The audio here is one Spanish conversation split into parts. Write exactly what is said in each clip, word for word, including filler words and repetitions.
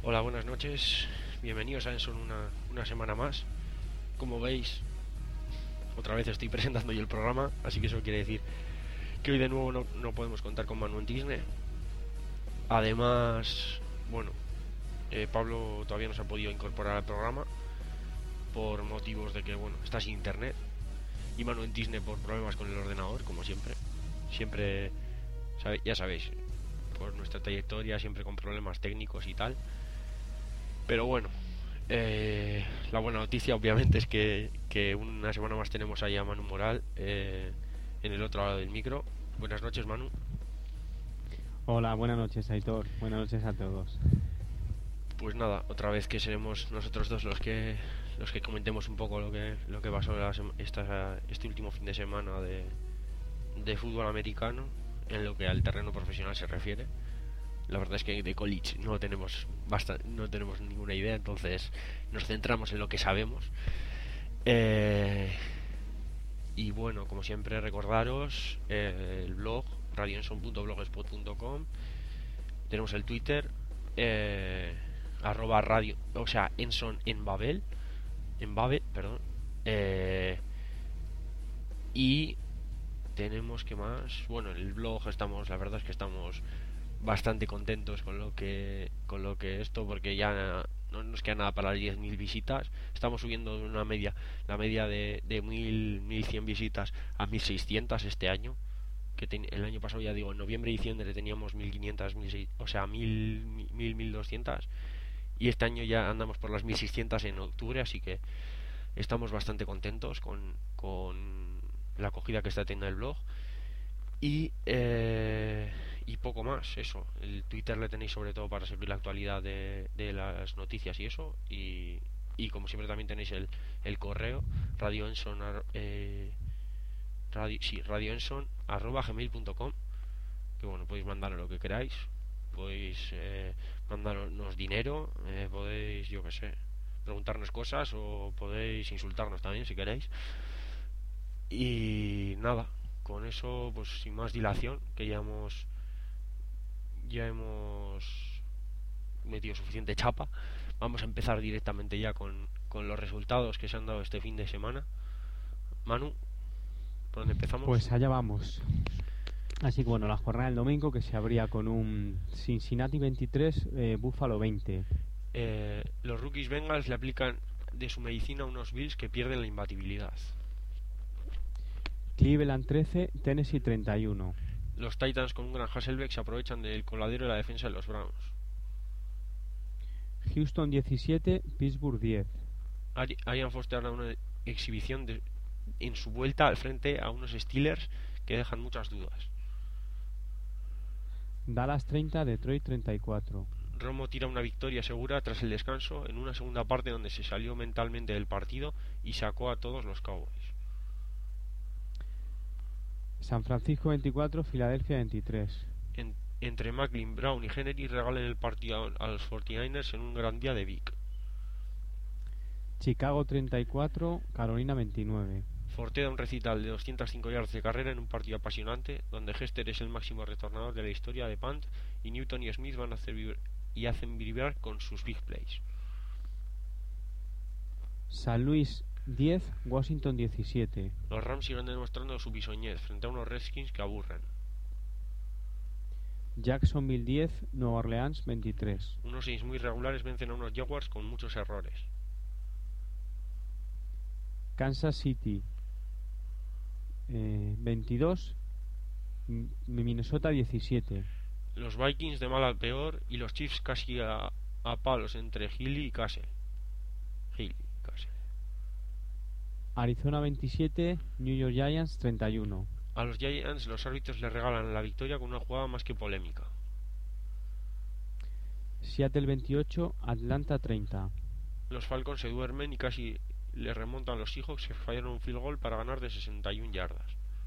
Hola, buenas noches. Bienvenidos a Enson una, una semana más. Como veis, otra vez estoy presentando yo el programa, así que eso quiere decir que hoy de nuevo no, no podemos contar con Manu en Disney. Además, bueno, eh, Pablo todavía no se ha podido incorporar al programa por motivos de que, bueno, está sin internet. Y Manu en Disney por problemas con el ordenador, como siempre. Siempre, sabe, ya sabéis, por nuestra trayectoria, siempre con problemas técnicos y tal. Pero bueno, eh, la buena noticia obviamente es que, que una semana más tenemos ahí a Manu Moral eh, en el otro lado del micro. Buenas noches, Manu. Hola, buenas noches, Aitor. Buenas noches a todos. Pues nada, otra vez que seremos nosotros dos los que los que comentemos un poco lo que lo que pasó la esta, este último fin de semana de, de fútbol americano en lo que al terreno profesional se refiere. La verdad es que de college no tenemos basta, no tenemos ninguna idea, entonces nos centramos en lo que sabemos. Eh, y bueno, como siempre, recordaros eh, el blog radioenson punto blogspot punto com. Tenemos el Twitter, eh, arroba radio, o sea, Enson en Babel, en Babel, perdón. Eh, y tenemos que más. Bueno, en el blog estamos, la verdad es que estamos bastante contentos con lo que con lo que esto, porque ya no nos queda nada para las diez mil visitas. Estamos subiendo una media, la media de, de mil, mil cien visitas a mil seiscientas este año, que ten, el año pasado, ya digo, en noviembre y diciembre teníamos mil quinientas, mil seiscientas, o sea, mil, mil, mil doscientas, y este año ya andamos por las mil seiscientas en octubre, así que estamos bastante contentos con, con la acogida que está teniendo el blog. Y, eh, y poco más, eso. El Twitter le tenéis sobre todo para seguir la actualidad de, de las noticias y eso. Y, y como siempre también tenéis el, el correo radioenson eh, radio, sí, radioenson arroba gmail punto com, que bueno, podéis mandarnos lo que queráis. Podéis eh, mandarnos dinero, eh, podéis, yo que sé, preguntarnos cosas, o podéis insultarnos también si queréis. Y nada, con eso, pues sin más dilación, que ya hemos ya hemos metido suficiente chapa, vamos a empezar directamente ya con, con los resultados que se han dado este fin de semana. Manu, ¿por dónde empezamos? Pues allá vamos. Así que bueno, la jornada del domingo que se abría con un Cincinnati veintitrés, eh, Buffalo veinte. Eh, los rookies Bengals le aplican de su medicina a unos Bills que pierden la imbatibilidad. Cleveland trece, Tennessee treinta y uno. Los Titans con un gran Hasselbeck se aprovechan del coladero de la defensa de los Browns. Houston diecisiete, Pittsburgh diez. Arian Foster da una exhibición de, en su vuelta al frente a unos Steelers que dejan muchas dudas. Dallas treinta, Detroit treinta y cuatro. Romo tira una victoria segura tras el descanso en una segunda parte donde se salió mentalmente del partido y sacó a todos los Cowboys. San Francisco veinticuatro, Filadelfia veintitrés. En, entre Macklin, Brown y Henry regalan el partido a los cuarenta y nueve ers en un gran día de Vic. Chicago treinta y cuatro, Carolina veintinueve. Forte da un recital de doscientos cinco yardas de carrera en un partido apasionante donde Hester es el máximo retornador de la historia de punt y Newton y Smith van a hacer vibrar, y hacen vibrar con sus big plays. San Luis diez, Washington diecisiete. Los Rams siguen demostrando su bisoñez frente a unos Redskins que aburren. Jacksonville diez, Nueva Orleans veintitrés. Unos seis muy regulares vencen a unos Jaguars con muchos errores. Kansas City eh, veintidós, Minnesota diecisiete. Los Vikings de mal a peor y los Chiefs casi a, a palos entre Hill y Castle. Hill y Castle. Arizona veintisiete, New York Giants treinta y uno. A los Giants los árbitros le regalan la victoria con una jugada más que polémica. Seattle veintiocho, Atlanta treinta. Los Falcons se duermen y casi le remontan los Seahawks que fallaron un field goal para ganar de sesenta y una yardas.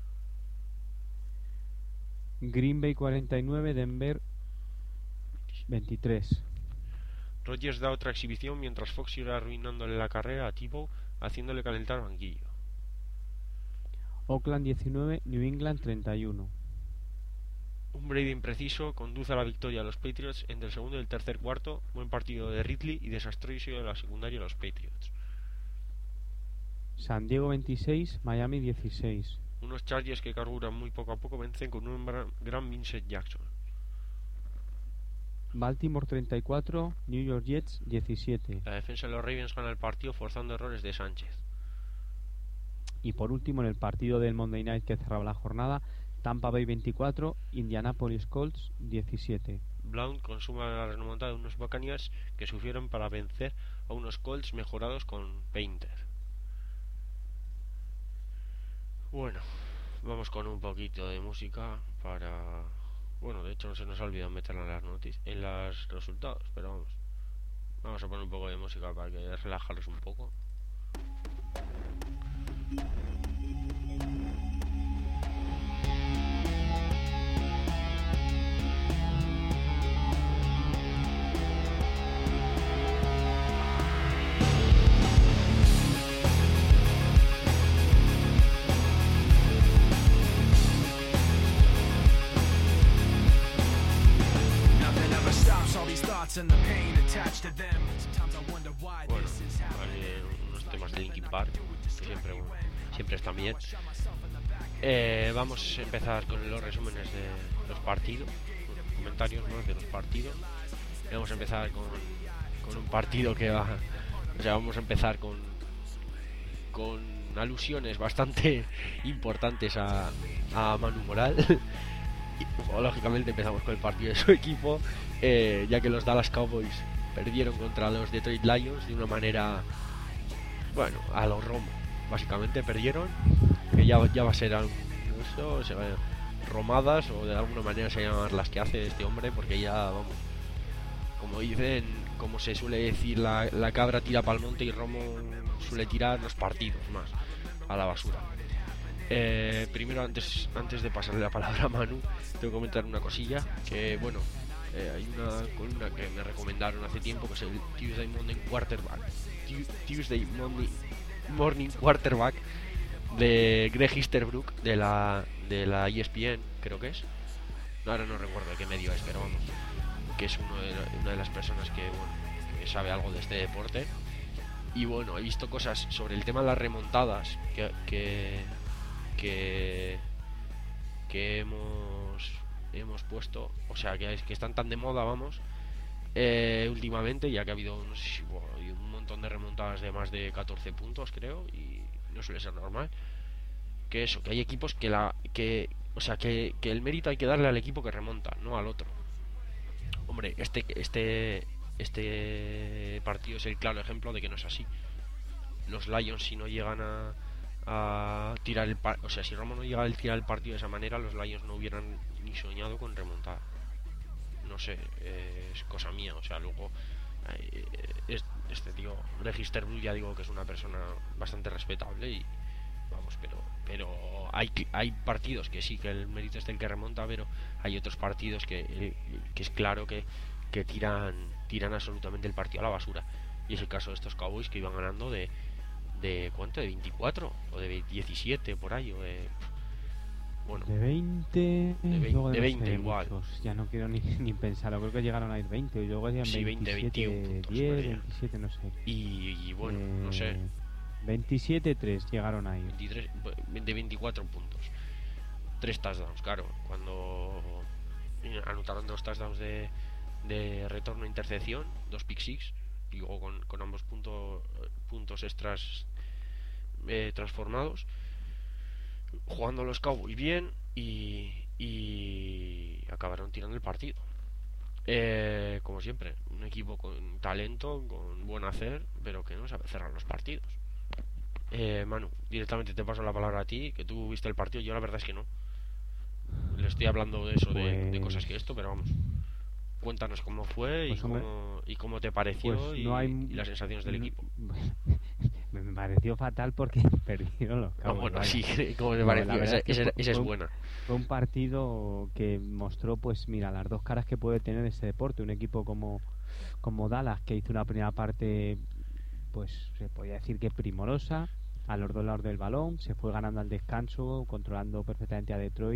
Green Bay cuarenta y nueve, Denver veintitrés. Rodgers da otra exhibición mientras Fox sigue arruinándole la carrera a Tebow, haciéndole calentar banquillo. Oakland diecinueve, New England treinta y uno. un Brady impreciso conduce a la victoria a los Patriots entre el segundo y el tercer cuarto. Buen partido de Ridley y desastroso de la secundaria de los Patriots. San Diego veintiséis, Miami dieciséis. Unos Chargers que carburan muy poco a poco vencen con un gran Vincent Jackson. Baltimore treinta y cuatro, New York Jets diecisiete. La defensa de los Ravens gana el partido forzando errores de Sánchez. Y por último, en el partido del Monday Night que cerraba la jornada, Tampa Bay veinticuatro, Indianapolis Colts diecisiete. Blount consuma la remontada de unos Buccaneers que sufrieron para vencer a unos Colts mejorados con Painter. Bueno, vamos con un poquito de música para... Bueno, de hecho no se nos ha olvidado meterla en las noticias, en los resultados, pero vamos. Vamos a poner un poco de música para que relajarlos un poco. Bueno, hay unos temas de Linkin Park que siempre, siempre están bien. Eh, vamos a empezar con los resúmenes de los partidos, comentarios más de los partidos. Vamos a empezar con, con un partido que va, o sea, vamos a empezar con con alusiones bastante importantes a, a Manu Moral. Y, lógicamente empezamos con el partido de su equipo, eh, ya que los Dallas Cowboys perdieron contra los Detroit Lions de una manera, bueno, a los Romo, básicamente perdieron, que ya, ya va a ser algo, eso, se va, romadas o de alguna manera se llaman las que hace este hombre, porque ya, vamos, como dicen, como se suele decir, la, la cabra tira pa'l monte y Romo suele tirar los partidos más a la basura. Eh, primero, antes antes de pasarle la palabra a Manu, tengo que comentar una cosilla, que bueno, eh, hay una columna que me recomendaron hace tiempo, que es el Tuesday Morning Quarterback Tuesday Morning, Morning Quarterback de Greg Easterbrook de la de la E S P N, creo que es, ahora no recuerdo de qué medio es, pero vamos, que es uno de la, una de las personas que, bueno, que sabe algo de este deporte. Y bueno, he visto cosas sobre el tema de las remontadas que que que, que hemos hemos puesto, o sea, que, que están tan de moda, vamos, eh, últimamente, ya que ha habido, no sé si, bueno, un montón de remontadas de más de catorce puntos, creo, y no suele ser normal. Que eso, que hay equipos que la que o sea, que, que el mérito hay que darle al equipo que remonta, no al otro. Hombre, este este este partido es el claro ejemplo de que no es así. Los Lions, si no llegan a a tirar el par- o sea, si Romo no llega a tirar el partido de esa manera, los Lions no hubieran ni soñado con remontar. No sé, eh, es cosa mía, o sea, luego eh, es, este tío Register Blue, ya digo que es una persona bastante respetable y vamos, pero pero hay hay partidos que sí, que el mérito es del que remonta, pero hay otros partidos que, que es claro que, que tiran tiran absolutamente el partido a la basura, y es el caso de estos Cowboys que iban ganando de de ¿cuánto? De veinticuatro o de diecisiete por ahí, o de bueno, de veinte, de veinte, de veinte igual. Muchos. Ya no quiero ni, ni pensarlo, creo que llegaron a ir veinte y luego decían sí, veinte, veintiuno puntos, diez, veintisiete, no sé. Y, y bueno, eh, no sé. veintisiete tres llegaron a ir. veintitrés, de veinticuatro puntos. Tres touchdowns, claro. Cuando anotaron dos touchdowns de, de retorno a intercepción, dos pick six, y luego con, con ambos puntos puntos extras eh, transformados, jugando los Cowboys bien, y, y acabaron tirando el partido. Eh, como siempre, un equipo con talento, con buen hacer, pero que no sabe cerrar los partidos. Eh, Manu, directamente te paso la palabra a ti, que tú viste el partido. Yo la verdad es que no. Le estoy hablando de eso, pues... de, de cosas que esto, pero vamos. Cuéntanos cómo fue, pues y, cómo, y cómo te pareció, pues no y, hay... y las sensaciones del no... equipo. Me pareció fatal porque perdieron los Cowboys. No, bueno, vaya. Sí, como me pareció, no, esa, esa, esa es buena. Fue un partido que mostró, pues mira, las dos caras que puede tener ese deporte. Un equipo como, como Dallas, que hizo una primera parte, pues se podría decir que primorosa, a los dos lados del balón, se fue ganando al descanso, controlando perfectamente a Detroit,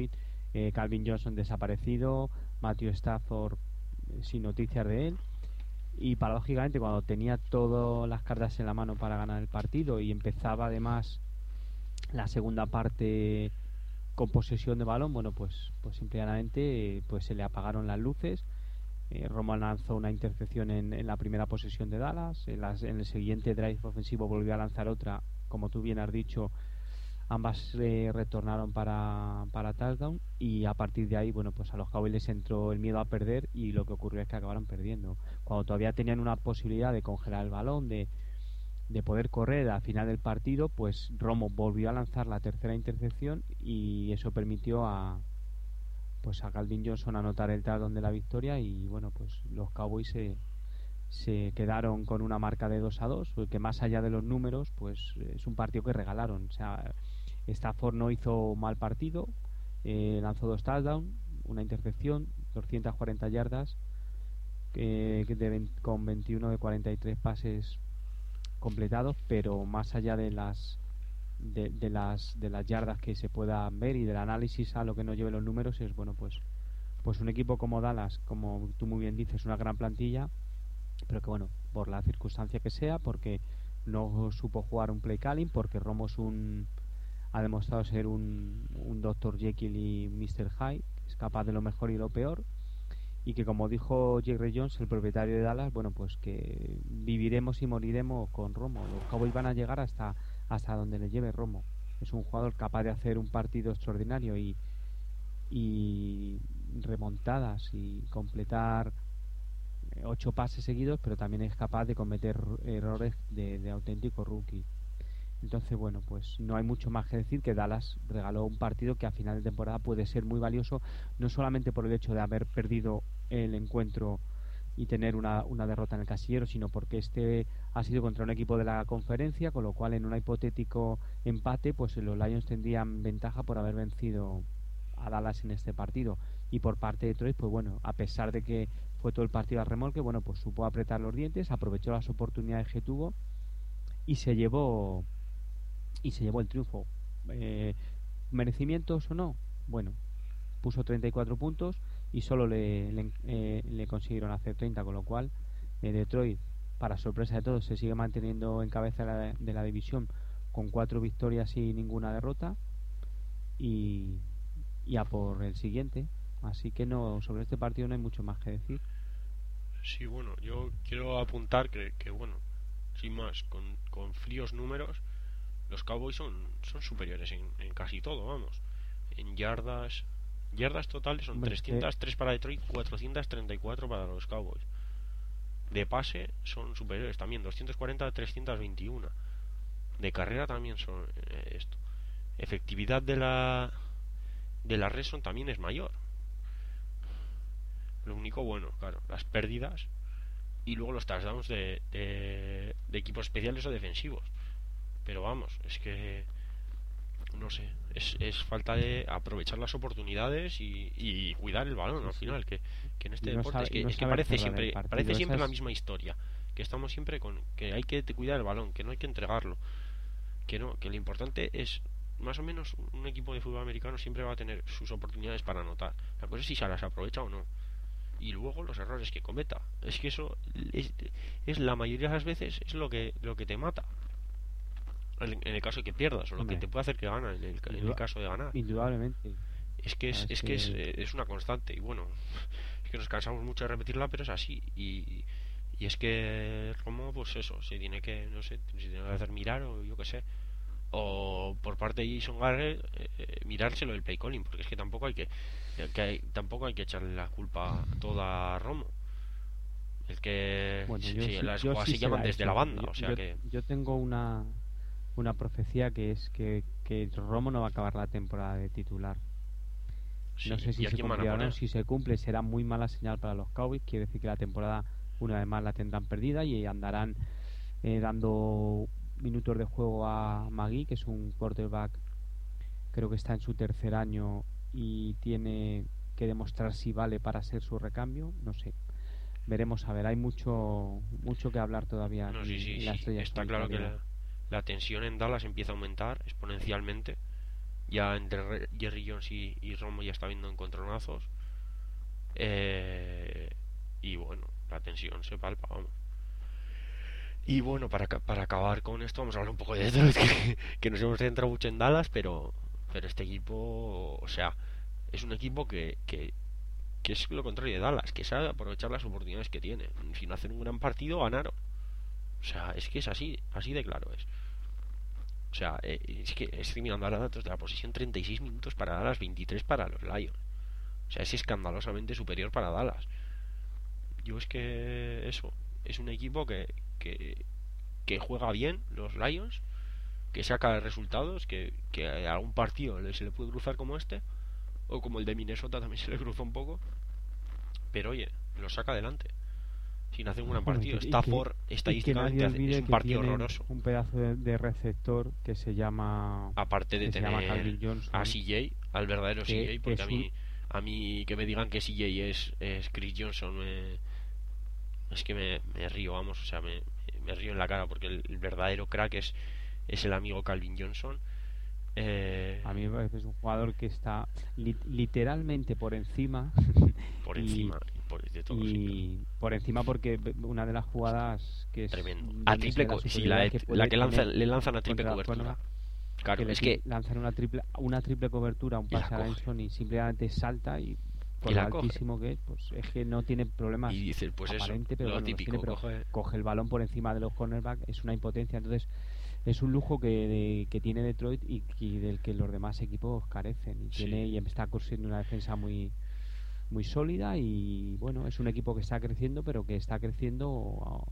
eh, Calvin Johnson desaparecido, Matthew Stafford eh, sin noticias de él. Y paradójicamente, cuando tenía todas las cartas en la mano para ganar el partido y empezaba además la segunda parte con posesión de balón, bueno, pues, pues simplemente eh, pues se le apagaron las luces. eh, Romo lanzó una intercepción en, en la primera posesión de Dallas, en, las, en el siguiente drive ofensivo volvió a lanzar otra, como tú bien has dicho, ambas eh, retornaron para, para touchdown, y a partir de ahí, bueno, pues a los Cowboys les entró el miedo a perder, y lo que ocurrió es que acabaron perdiendo cuando todavía tenían una posibilidad de congelar el balón, de, de poder correr al final del partido. Pues Romo volvió a lanzar la tercera intercepción, y eso permitió a pues a Calvin Johnson anotar el touchdown de la victoria, y bueno, pues los Cowboys se, se quedaron con una marca de dos a dos, porque más allá de los números, pues es un partido que regalaron. O sea, Stafford no hizo mal partido, eh, lanzó dos touchdowns, una intercepción, doscientas cuarenta yardas, eh, de, con veintiuno de cuarenta y tres pases completados, pero más allá de las de, de las de las yardas que se puedan ver y del análisis a lo que nos lleve los números, es bueno, pues pues un equipo como Dallas, como tú muy bien dices, una gran plantilla, pero que bueno, por la circunstancia que sea, porque no supo jugar un play calling, porque Romo es un ha demostrado ser un, un doctor Jekyll y mister Hyde, es capaz de lo mejor y lo peor, y que, como dijo Jerry Jones, el propietario de Dallas, bueno, pues que viviremos y moriremos con Romo. Los Cowboys van a llegar hasta hasta donde le lleve Romo. Es un jugador capaz de hacer un partido extraordinario y, y remontadas y completar ocho pases seguidos, pero también es capaz de cometer errores de, de auténtico rookie. Entonces, bueno, pues no hay mucho más que decir, que Dallas regaló un partido que a final de temporada puede ser muy valioso, no solamente por el hecho de haber perdido el encuentro y tener una, una derrota en el casillero, sino porque este ha sido contra un equipo de la conferencia, con lo cual en un hipotético empate, pues los Lions tendrían ventaja por haber vencido a Dallas en este partido. Y por parte de Detroit, pues bueno, a pesar de que fue todo el partido al remolque, bueno, pues supo apretar los dientes, aprovechó las oportunidades que tuvo y se llevó y se llevó el triunfo. eh, ¿Merecimientos o no? Bueno, puso treinta y cuatro puntos y solo le, le, eh, le consiguieron hacer treinta, con lo cual eh, Detroit, para sorpresa de todos, se sigue manteniendo en cabeza de la, de la división con cuatro victorias y ninguna derrota, y, y a por el siguiente. Así que no, sobre este partido no hay mucho más que decir. Sí, bueno, yo quiero apuntar que, que bueno, sin más, con, con fríos números, los Cowboys son, son superiores en, en casi todo, vamos. En yardas, yardas totales son Hombre, es que trescientas tres para Detroit, cuatrocientas treinta y cuatro para los Cowboys. De pase son superiores también, doscientos cuarenta a trescientos veintiuno. De carrera también son eh, esto. Efectividad de la de la red son también es mayor. Lo único bueno, claro, las pérdidas y luego los touchdowns de, de, de equipos especiales o defensivos. Pero vamos, es que no sé, es, es falta de aprovechar las oportunidades y, y cuidar el balón, sí, al sí. final, que, que en este Y no deporte sabe, es que, no es que saber parece cerrar el siempre partido. parece siempre la Esas, misma historia, que estamos siempre con que hay que cuidar el balón, que no hay que entregarlo, que no, que lo importante es más o menos un equipo de fútbol americano siempre va a tener sus oportunidades para anotar. La cosa es si se las aprovecha o no. Y luego los errores que cometa. Es que eso es, es la mayoría de las veces es lo que lo que te mata. En, en el caso de que pierdas o lo que hombre, te puede hacer que gana en el, en el caso de ganar. indudablemente. Es que es, Es es que es, que, es una constante y bueno, es que nos cansamos mucho de repetirla, pero es así. Y, y es que Romo, pues eso, se tiene que, no sé, se tiene que hacer mirar o yo qué sé. O por parte de Jason Garrett eh, eh, mirárselo del play calling, porque es que tampoco hay que, que hay, tampoco hay que echarle la culpa toda a Romo. El que bueno, yo si sí, las yo jugadas sí se se llaman la desde la echo. banda, Yo, o sea yo, que yo tengo una, una profecía, que es que, que Romo no va a acabar la temporada de titular. No sí. sé ¿Y si a se quién van a cumplirá o no. poner? Si se cumple, será muy mala señal para los Cowboys. Quiere decir que la temporada, una vez más, la tendrán perdida y andarán eh, dando minutos de juego a Magui, que es un quarterback, creo que está en su tercer año y tiene que demostrar si vale para ser su recambio. No sé, veremos a ver. Hay mucho mucho que hablar todavía No, sí, aquí sí, en la sí. estrella Está claro que solitaria. la, la tensión en Dallas empieza a aumentar exponencialmente. Ya entre Re- Jerry Jones y, y Romo ya está habiendo encontronazos. Eh, y bueno, la tensión se palpa, vamos. Y bueno, para, ca- para acabar con esto, vamos a hablar un poco de Detroit, que, que nos hemos centrado mucho en Dallas, pero, pero este equipo, o sea, es un equipo que, que, que es lo contrario de Dallas, que sabe aprovechar las oportunidades que tiene. Si no hacen un gran partido, ganaron. O sea, es que es así, así de claro es. O sea, eh, es que estoy mirando ahora datos de la posición: treinta y seis minutos para Dallas, veintitrés para los Lions. O sea, es escandalosamente superior para Dallas. Yo es que eso, es un equipo que, que, que juega bien, los Lions, que saca resultados, que, que a algún partido se le puede cruzar como este, o como el de Minnesota también se le cruzó un poco, pero oye, lo saca adelante, sin hacer un gran Bueno, y partido. que, y que, Stafford y que nadie estadísticamente hace- es olvide un que partido tienen horroroso. un pedazo de, de receptor que se llama Aparte de que se llama tener Calvin a Johnson, C J, al verdadero que, C J, que porque a es un mí, a mí que me digan que C J es, es Chris Johnson, me, es que me, me río, vamos, o sea, me, me río en la cara, porque el, el verdadero crack es, es el amigo Calvin Johnson. Eh, a mí me parece que es un jugador que está li- literalmente por encima por y, encima por, de todos los sitios. y por encima porque una de las jugadas que es Tremendo. A donde se triple ve la co sí, la, superioridad que la puede que tener lanzan, le lanzan a triple contra los cobertura. cornerbacks, que Claro, le es ti- que lanzan una triple una triple cobertura, un y la pase a coge. Benson y simplemente salta y Y por lo la coge. altísimo que es, pues es que no tiene Y problemas dices, pues eso, aparente, pero lo bueno, los tiene, típico, pero coge. coge el balón por encima de los cornerbacks, es una impotencia, entonces es un lujo que, de- que tiene Detroit y, y del que los demás equipos carecen y Sí, tiene y está construyendo una defensa muy muy sólida y bueno, es un equipo que está creciendo, pero que está creciendo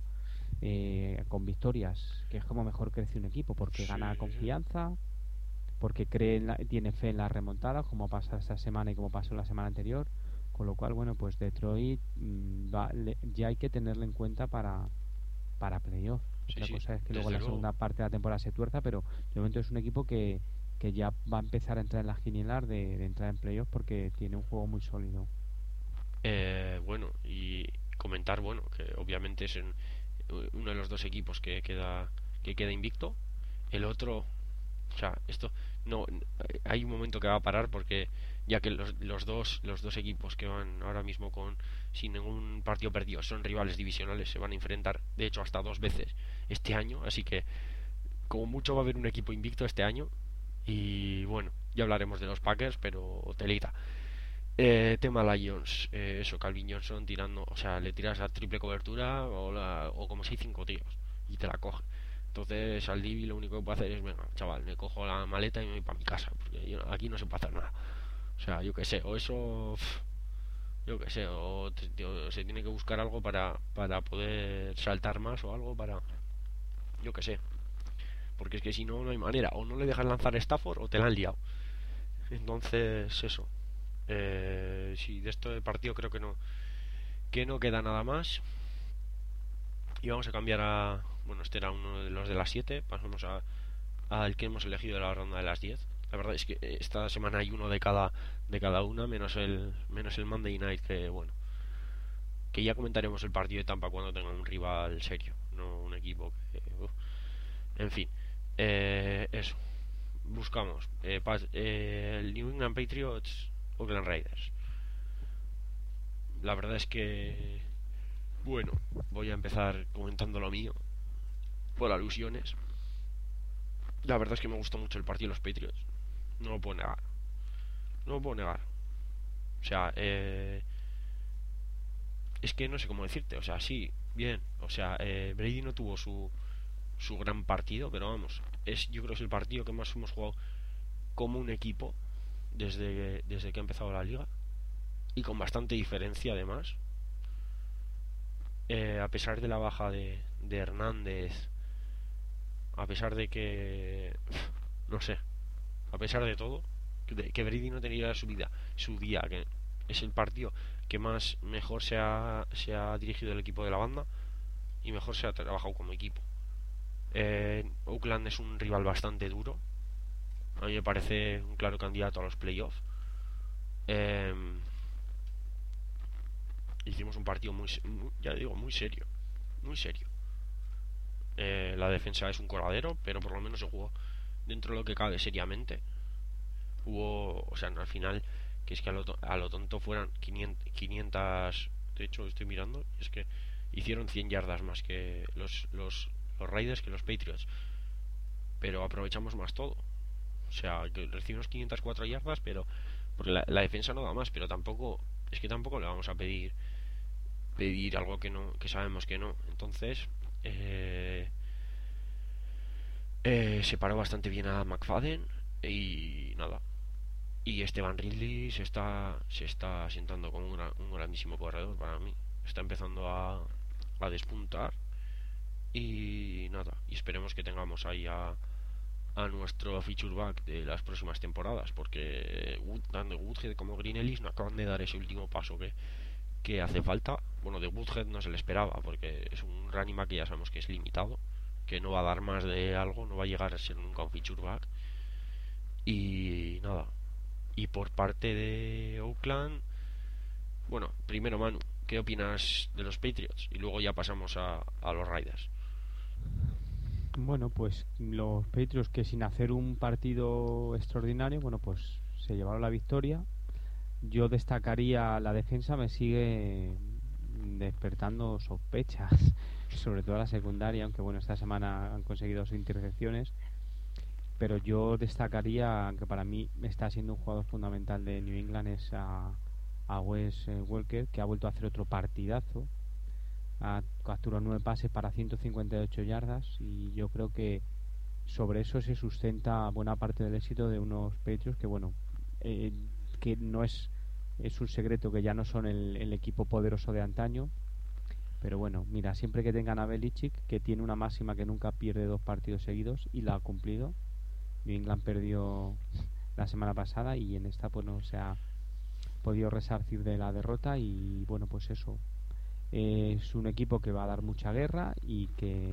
eh, con victorias, que es como mejor crece un equipo, porque sí, gana sí, sí. confianza, porque cree en la- tiene fe en las remontadas, como pasa esta semana y como pasó la semana anterior. Con lo cual, bueno, pues Detroit mm, va- le- ya hay que tenerlo en cuenta para, para playoff. Sí, Otra sí, cosa es que luego desde la luego. segunda parte de la temporada se tuerza, pero de momento es un equipo que, que ya va a empezar a entrar en las quinielas de, de entrar en playoff porque tiene un juego muy sólido. Eh, bueno, y comentar, bueno, que obviamente es en- uno de los dos equipos que queda que queda invicto. El otro, o sea, esto no hay un momento que va a parar, porque ya que los, los dos los dos equipos que van ahora mismo con sin ningún partido perdido son rivales divisionales, se van a enfrentar de hecho hasta dos veces este año, así que como mucho va a haber un equipo invicto este año. Y bueno, ya hablaremos de los Packers, pero telita. Eh, tema Lions, eh, eso, Calvin Johnson tirando, o sea, le tiras a triple cobertura o, la, o como si hay cinco tíos y te la coge. Entonces al Divi lo único que puede hacer es: venga, chaval, me cojo la maleta y me voy para mi casa, porque yo- aquí no se puede hacer nada. O sea, yo que sé, o eso, pf, yo que sé, o, te- o se tiene que buscar algo para, para poder saltar más o algo para, yo que sé, porque es que si no, no hay manera, o no le dejas lanzar Stafford o te la han liado. Entonces, eso. Eh, sí, de este partido creo que no, que no queda nada más. Y vamos a cambiar a. Bueno, este era uno de los de las siete. Pasamos a al que hemos elegido de la ronda de las diez. La verdad es que esta semana hay uno de cada de cada una, menos el menos el Monday Night, que bueno, que ya comentaremos el partido de Tampa cuando tenga un rival serio, no un equipo que uh. En fin, eh, eso. Buscamos eh, pas- eh, el New England Patriots, Oakland Raiders. La verdad es que, bueno, voy a empezar comentando lo mío por alusiones. La verdad es que me gustó mucho el partido de los Patriots. No lo puedo negar. No lo puedo negar. O sea, eh, es que no sé cómo decirte. O sea, sí, bien. O sea, eh, Brady no tuvo su, su gran partido, pero vamos, es, yo creo que es el partido que más hemos jugado como un equipo desde, desde que ha empezado la liga. Y con bastante diferencia además. Eh, a pesar de la baja de, de Hernández, a pesar de que, no sé, a pesar de todo, que, que Brady no tenía su vida, su día, que es el partido que más mejor se ha, se ha dirigido el equipo de la banda y mejor se ha trabajado como equipo. Eh, Oakland es un rival bastante duro. A mí me parece un claro candidato a los playoffs. Eh, hicimos un partido muy, muy, ya digo, muy serio, muy serio. Eh, la defensa es un coladero, pero por lo menos se jugó dentro de lo que cabe seriamente. hubo, o sea, no, al final, que es que a lo, to- a lo tonto fueran quinientas, quinientas, de hecho estoy mirando, y es que hicieron cien yardas más que los, los, los Raiders, que los Patriots, pero aprovechamos más todo. O sea, que recibimos quinientas cuatro yardas, pero porque la, la defensa no da más, pero tampoco, es que tampoco le vamos a pedir pedir algo que no, que sabemos que no. Entonces, eh, eh, se paró bastante bien a McFadden y nada. Y Esteban Ridley se está se está asientando como un, gran- un grandísimo corredor para mí. Está empezando a, a despuntar y nada. Y esperemos que tengamos ahí a, a nuestro feature back de las próximas temporadas, porque Wood, tanto Woodhead como Green Ellis no acaban de dar ese último paso que, que hace falta. Bueno, de Woodhead no se le esperaba, porque es un running back que ya sabemos que es limitado, que no va a dar más de algo, no va a llegar a ser nunca un feature back. Y nada. Y por parte de Oakland, bueno, primero Manu, ¿qué opinas de los Patriots? Y luego ya pasamos a, a los Raiders. Bueno, pues los Patriots que sin hacer un partido extraordinario, bueno, pues se llevaron la victoria. Yo destacaría la defensa, me sigue despertando sospechas, sobre todo la secundaria, aunque bueno, esta semana han conseguido sus intercepciones, pero yo destacaría que para mí está siendo un jugador fundamental de New England es a, a Wes eh, Welker, que ha vuelto a hacer otro partidazo. Ha capturado nueve pases para ciento cincuenta y ocho yardas y yo creo que sobre eso se sustenta buena parte del éxito de unos Patriots que bueno, eh, que no es es un secreto que ya no son el, el equipo poderoso de antaño, pero bueno, mira, siempre que tengan a Belichick, que tiene una máxima que nunca pierde dos partidos seguidos y la ha cumplido. New England perdió la semana pasada y en esta pues no se ha podido resarcir de la derrota y bueno, pues eso, eh, es un equipo que va a dar mucha guerra y que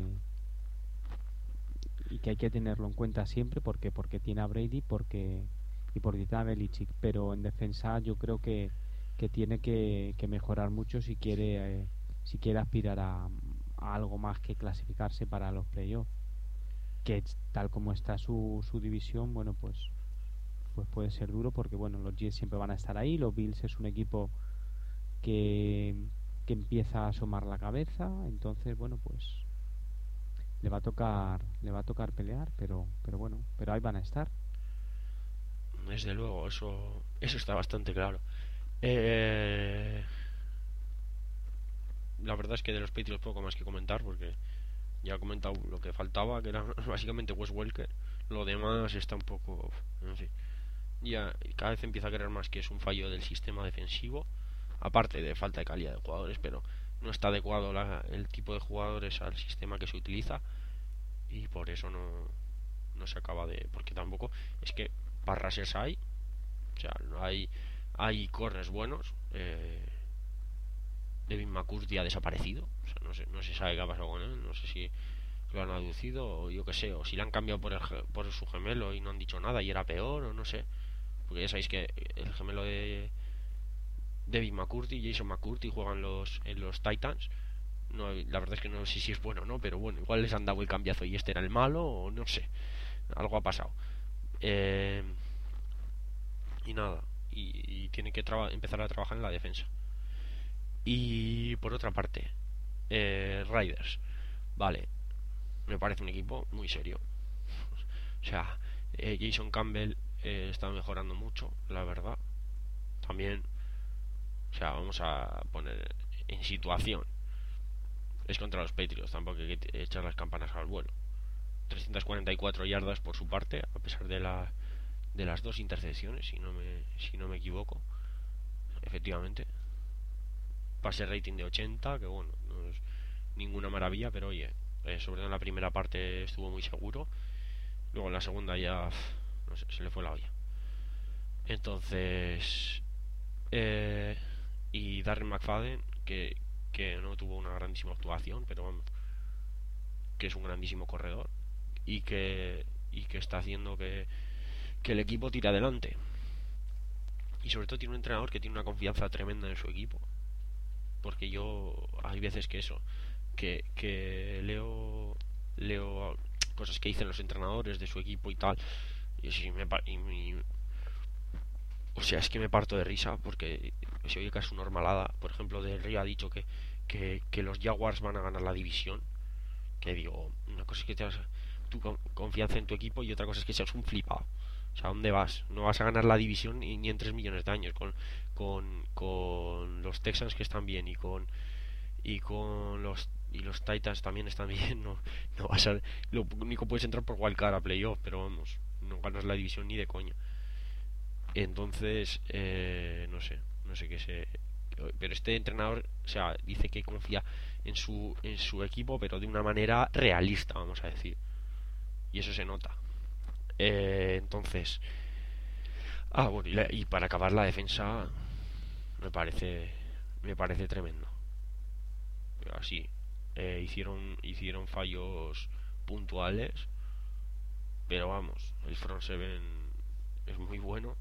y que hay que tenerlo en cuenta siempre porque porque tiene a Brady porque y porque tiene a Belichick, pero en defensa yo creo que, que tiene que, que mejorar mucho si quiere eh, si quiere aspirar a, a algo más que clasificarse para los playoffs, que tal como está su, su división, bueno, pues pues puede ser duro porque bueno, los Jets siempre van a estar ahí, los Bills es un equipo que que empieza a asomar la cabeza, entonces bueno, pues le va a tocar le va a tocar pelear, pero pero bueno, pero ahí van a estar. Desde luego, eso, eso está bastante claro. Eh, la verdad es que de los Patriots poco más que comentar, porque ya he comentado lo que faltaba, que era básicamente Wes Welker. Lo demás está un poco, en fin, ya cada vez empieza a creer más que es un fallo del sistema defensivo, aparte de falta de calidad de jugadores, pero no está adecuado la, el tipo de jugadores al sistema que se utiliza y por eso no, no se acaba de... Porque tampoco es que parrases hay, o sea, no hay, hay corners buenos. eh, Devin McCourty ha desaparecido, o sea, no se, no se sabe qué ha pasado con él, no sé si lo han aducido o yo qué sé, o si le han cambiado por, el, por su gemelo y no han dicho nada y era peor, o no sé, porque ya sabéis que el gemelo de Devin McCourty y Jason McCourty juegan los, en los Titans. No, la verdad es que no sé si es bueno o no, pero bueno, igual les han dado el cambiazo y este era el malo, o no sé, algo ha pasado. Eh, y nada, y, y tiene que traba- empezar a trabajar en la defensa. Y por otra parte, eh, Riders, vale, me parece un equipo muy serio. O sea, eh, Jason Campbell eh, está mejorando mucho, la verdad. También, o sea, vamos a poner en situación. Es contra los Patriots, tampoco hay que echar las campanas al vuelo. trescientas cuarenta y cuatro yardas por su parte, a pesar de, la, de las dos intercepciones, si no me, si no me equivoco. Efectivamente. Pase rating de ochenta, que bueno, no es ninguna maravilla, pero oye, eh, sobre todo en la primera parte estuvo muy seguro. Luego en la segunda ya, no sé, se le fue la olla. Entonces, eh, y Darren McFadden, que, que no tuvo una grandísima actuación, pero vamos, que es un grandísimo corredor y que, y que está haciendo que, que el equipo tire adelante. Y sobre todo tiene un entrenador que tiene una confianza tremenda en su equipo. Porque yo, hay veces que eso, que, que leo, leo cosas que dicen los entrenadores de su equipo y tal, y, si me, y, O sea, es que me parto de risa porque se oye que es una normalada. Por ejemplo, Del Río ha dicho que, que, que los Jaguars van a ganar la división. Que digo, una cosa es que te has tu confianza en tu equipo y otra cosa es que seas un flipado. O sea, ¿a dónde vas? No vas a ganar la división ni, ni en tres millones de años con, con, con los Texans que están bien y con y con los y los Titans también están bien. No, no vas a, lo único puedes entrar por wildcard a playoff, pero vamos, no ganas la división ni de coña. Entonces, eh, no sé, no sé qué sé. Pero este entrenador, o sea, dice que confía en su, en su equipo, pero de una manera realista, vamos a decir. Y eso se nota. Eh, entonces, ah, bueno, y, la- y para acabar la defensa, me parece, me parece tremendo. Así, eh, hicieron, hicieron fallos puntuales, pero vamos, el front seven es muy bueno.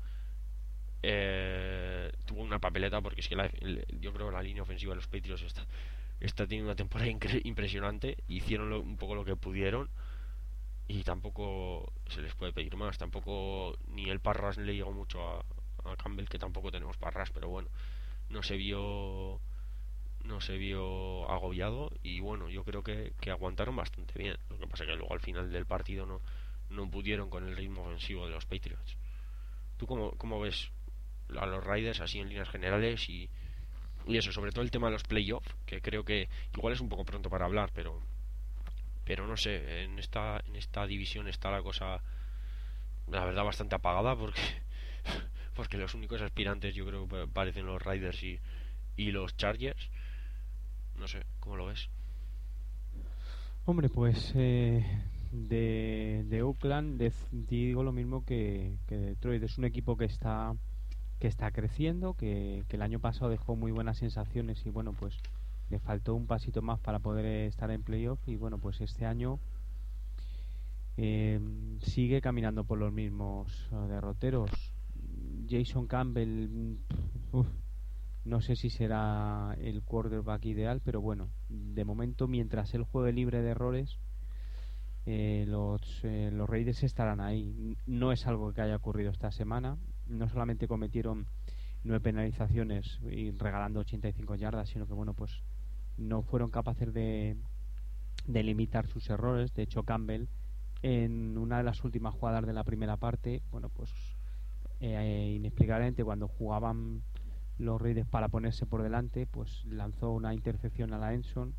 Eh, tuvo una papeleta porque es que la- el- yo creo que la línea ofensiva de los Patriots está, está teniendo una temporada incre- impresionante. Hicieron lo- un poco lo que pudieron y tampoco se les puede pedir más. Tampoco ni el Parras le llegó mucho a, a Campbell, que tampoco tenemos Parras, pero bueno, no se vio no se vio agobiado y bueno, yo creo que, que aguantaron bastante bien. Lo que pasa que luego al final del partido no, no pudieron con el ritmo ofensivo de los Patriots. ¿Tú cómo, cómo ves a los Raiders así en líneas generales y, y eso, sobre todo el tema de los playoffs, que creo que igual es un poco pronto para hablar, pero pero no sé, en esta en esta división está la cosa la verdad bastante apagada porque porque los únicos aspirantes yo creo que parecen los Raiders y, y los Chargers. No sé, ¿cómo lo ves? Hombre, pues eh, de, de Oakland dec- digo lo mismo que, que Detroit. Es un equipo que está que está creciendo, que, que el año pasado dejó muy buenas sensaciones y bueno, pues le faltó un pasito más para poder eh, estar en playoff y bueno, pues este año eh, sigue caminando por los mismos eh, derroteros. Jason Campbell, mm, uf, no sé si será el quarterback ideal, pero bueno, de momento mientras él juegue libre de errores, eh, los, eh, los Raiders estarán ahí. No es algo que haya ocurrido esta semana. No solamente cometieron nueve penalizaciones y regalando ochenta y cinco yardas, sino que bueno, pues no fueron capaces de, de limitar sus errores. De hecho, Campbell, en una de las últimas jugadas de la primera parte, bueno, pues eh, inexplicablemente cuando jugaban los Raiders para ponerse por delante, pues lanzó una intercepción a la Enson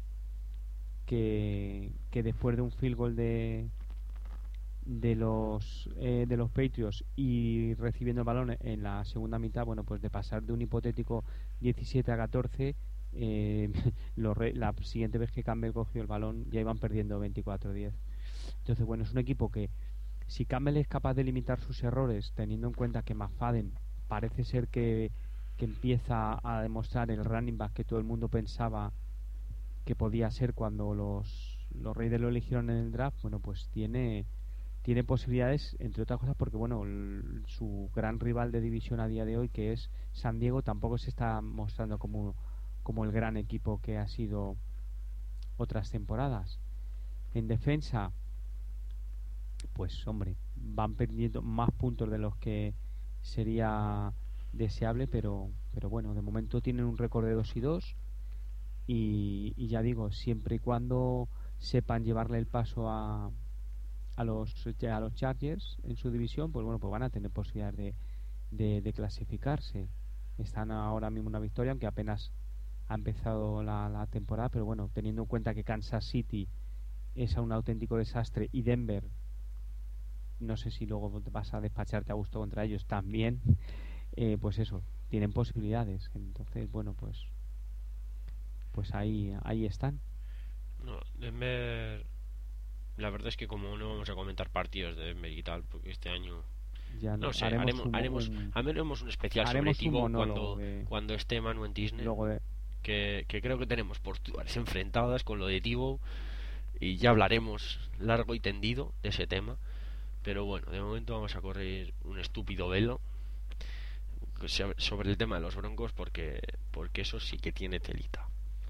que, que después de un field goal de de los eh, de los Patriots y recibiendo el balón en la segunda mitad, bueno, pues de pasar de un hipotético diecisiete a catorce, eh, los re- la siguiente vez que Campbell cogió el balón ya iban perdiendo veinticuatro a diez. Entonces, bueno, es un equipo que si Campbell es capaz de limitar sus errores, teniendo en cuenta que McFadden parece ser que, que empieza a demostrar el running back que todo el mundo pensaba que podía ser cuando los, los Raiders lo eligieron en el draft, bueno, pues tiene tiene posibilidades, entre otras cosas, porque bueno, el- su gran rival de división a día de hoy, que es San Diego, tampoco se está mostrando como, como el gran equipo que ha sido otras temporadas. En defensa, pues hombre, van perdiendo más puntos de los que sería deseable, pero, pero bueno, de momento tienen un récord de dos y dos y, y ya digo, siempre y cuando sepan llevarle el paso a, a los a los Chargers en su división, pues bueno, pues van a tener posibilidades de, de, de clasificarse. Están ahora mismo en una victoria, aunque apenas ha empezado la, la temporada, pero bueno, teniendo en cuenta que Kansas City es un auténtico desastre y Denver, no sé si luego te vas a despacharte a gusto contra ellos también, eh, pues eso, tienen posibilidades. Entonces, bueno, pues pues ahí ahí están. No, Denver, la verdad es que como no vamos a comentar partidos de Denver y tal, porque este año Ya no no sé, haremos haremos un, haremos un haremos un especial sobre haremos un Tivo monólogo cuando de cuando esté Manu en Disney, luego de que, que creo que tenemos posturas enfrentadas con lo de Tivo y ya hablaremos largo y tendido de ese tema. Pero bueno, de momento vamos a correr un estúpido velo sobre el tema de los Broncos porque porque eso sí que tiene telita.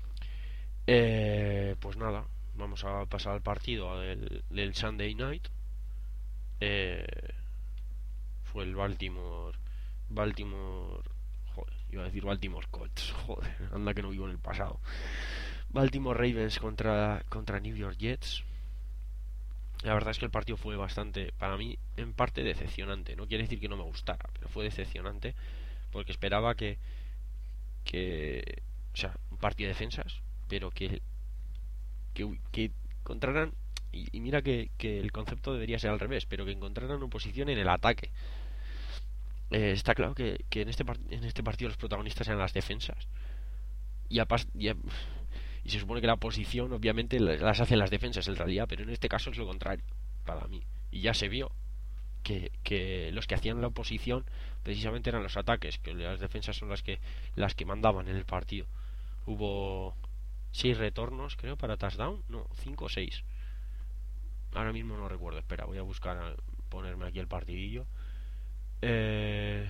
Eh, pues nada, vamos a pasar al partido del, del Sunday Night. Eh, Fue el Baltimore Baltimore, joder, iba a decir Baltimore Colts, joder, anda que no vivo en el pasado. Baltimore Ravens contra, contra New York Jets. La verdad es que el partido fue bastante, para mí, en parte decepcionante. No quiere decir que no me gustara, pero fue decepcionante porque esperaba que, que o sea, un partido de defensas, pero que, que, que encontraran, y, y mira que, que el concepto debería ser al revés, pero que encontraran oposición en el ataque. Eh, está claro que, que en, este part- en este partido los protagonistas eran las defensas. Y, a pas- y, a- y se supone que la oposición, obviamente, la- las hacen las defensas en realidad, pero en este caso es lo contrario, para mí. Y ya se vio que, que los que hacían la oposición precisamente eran los ataques, que las defensas son las que las que mandaban en el partido. Hubo seis retornos, creo, para touchdown, no, cinco o seis. Ahora mismo no recuerdo, espera, voy a buscar, a ponerme aquí el partidillo. Eh,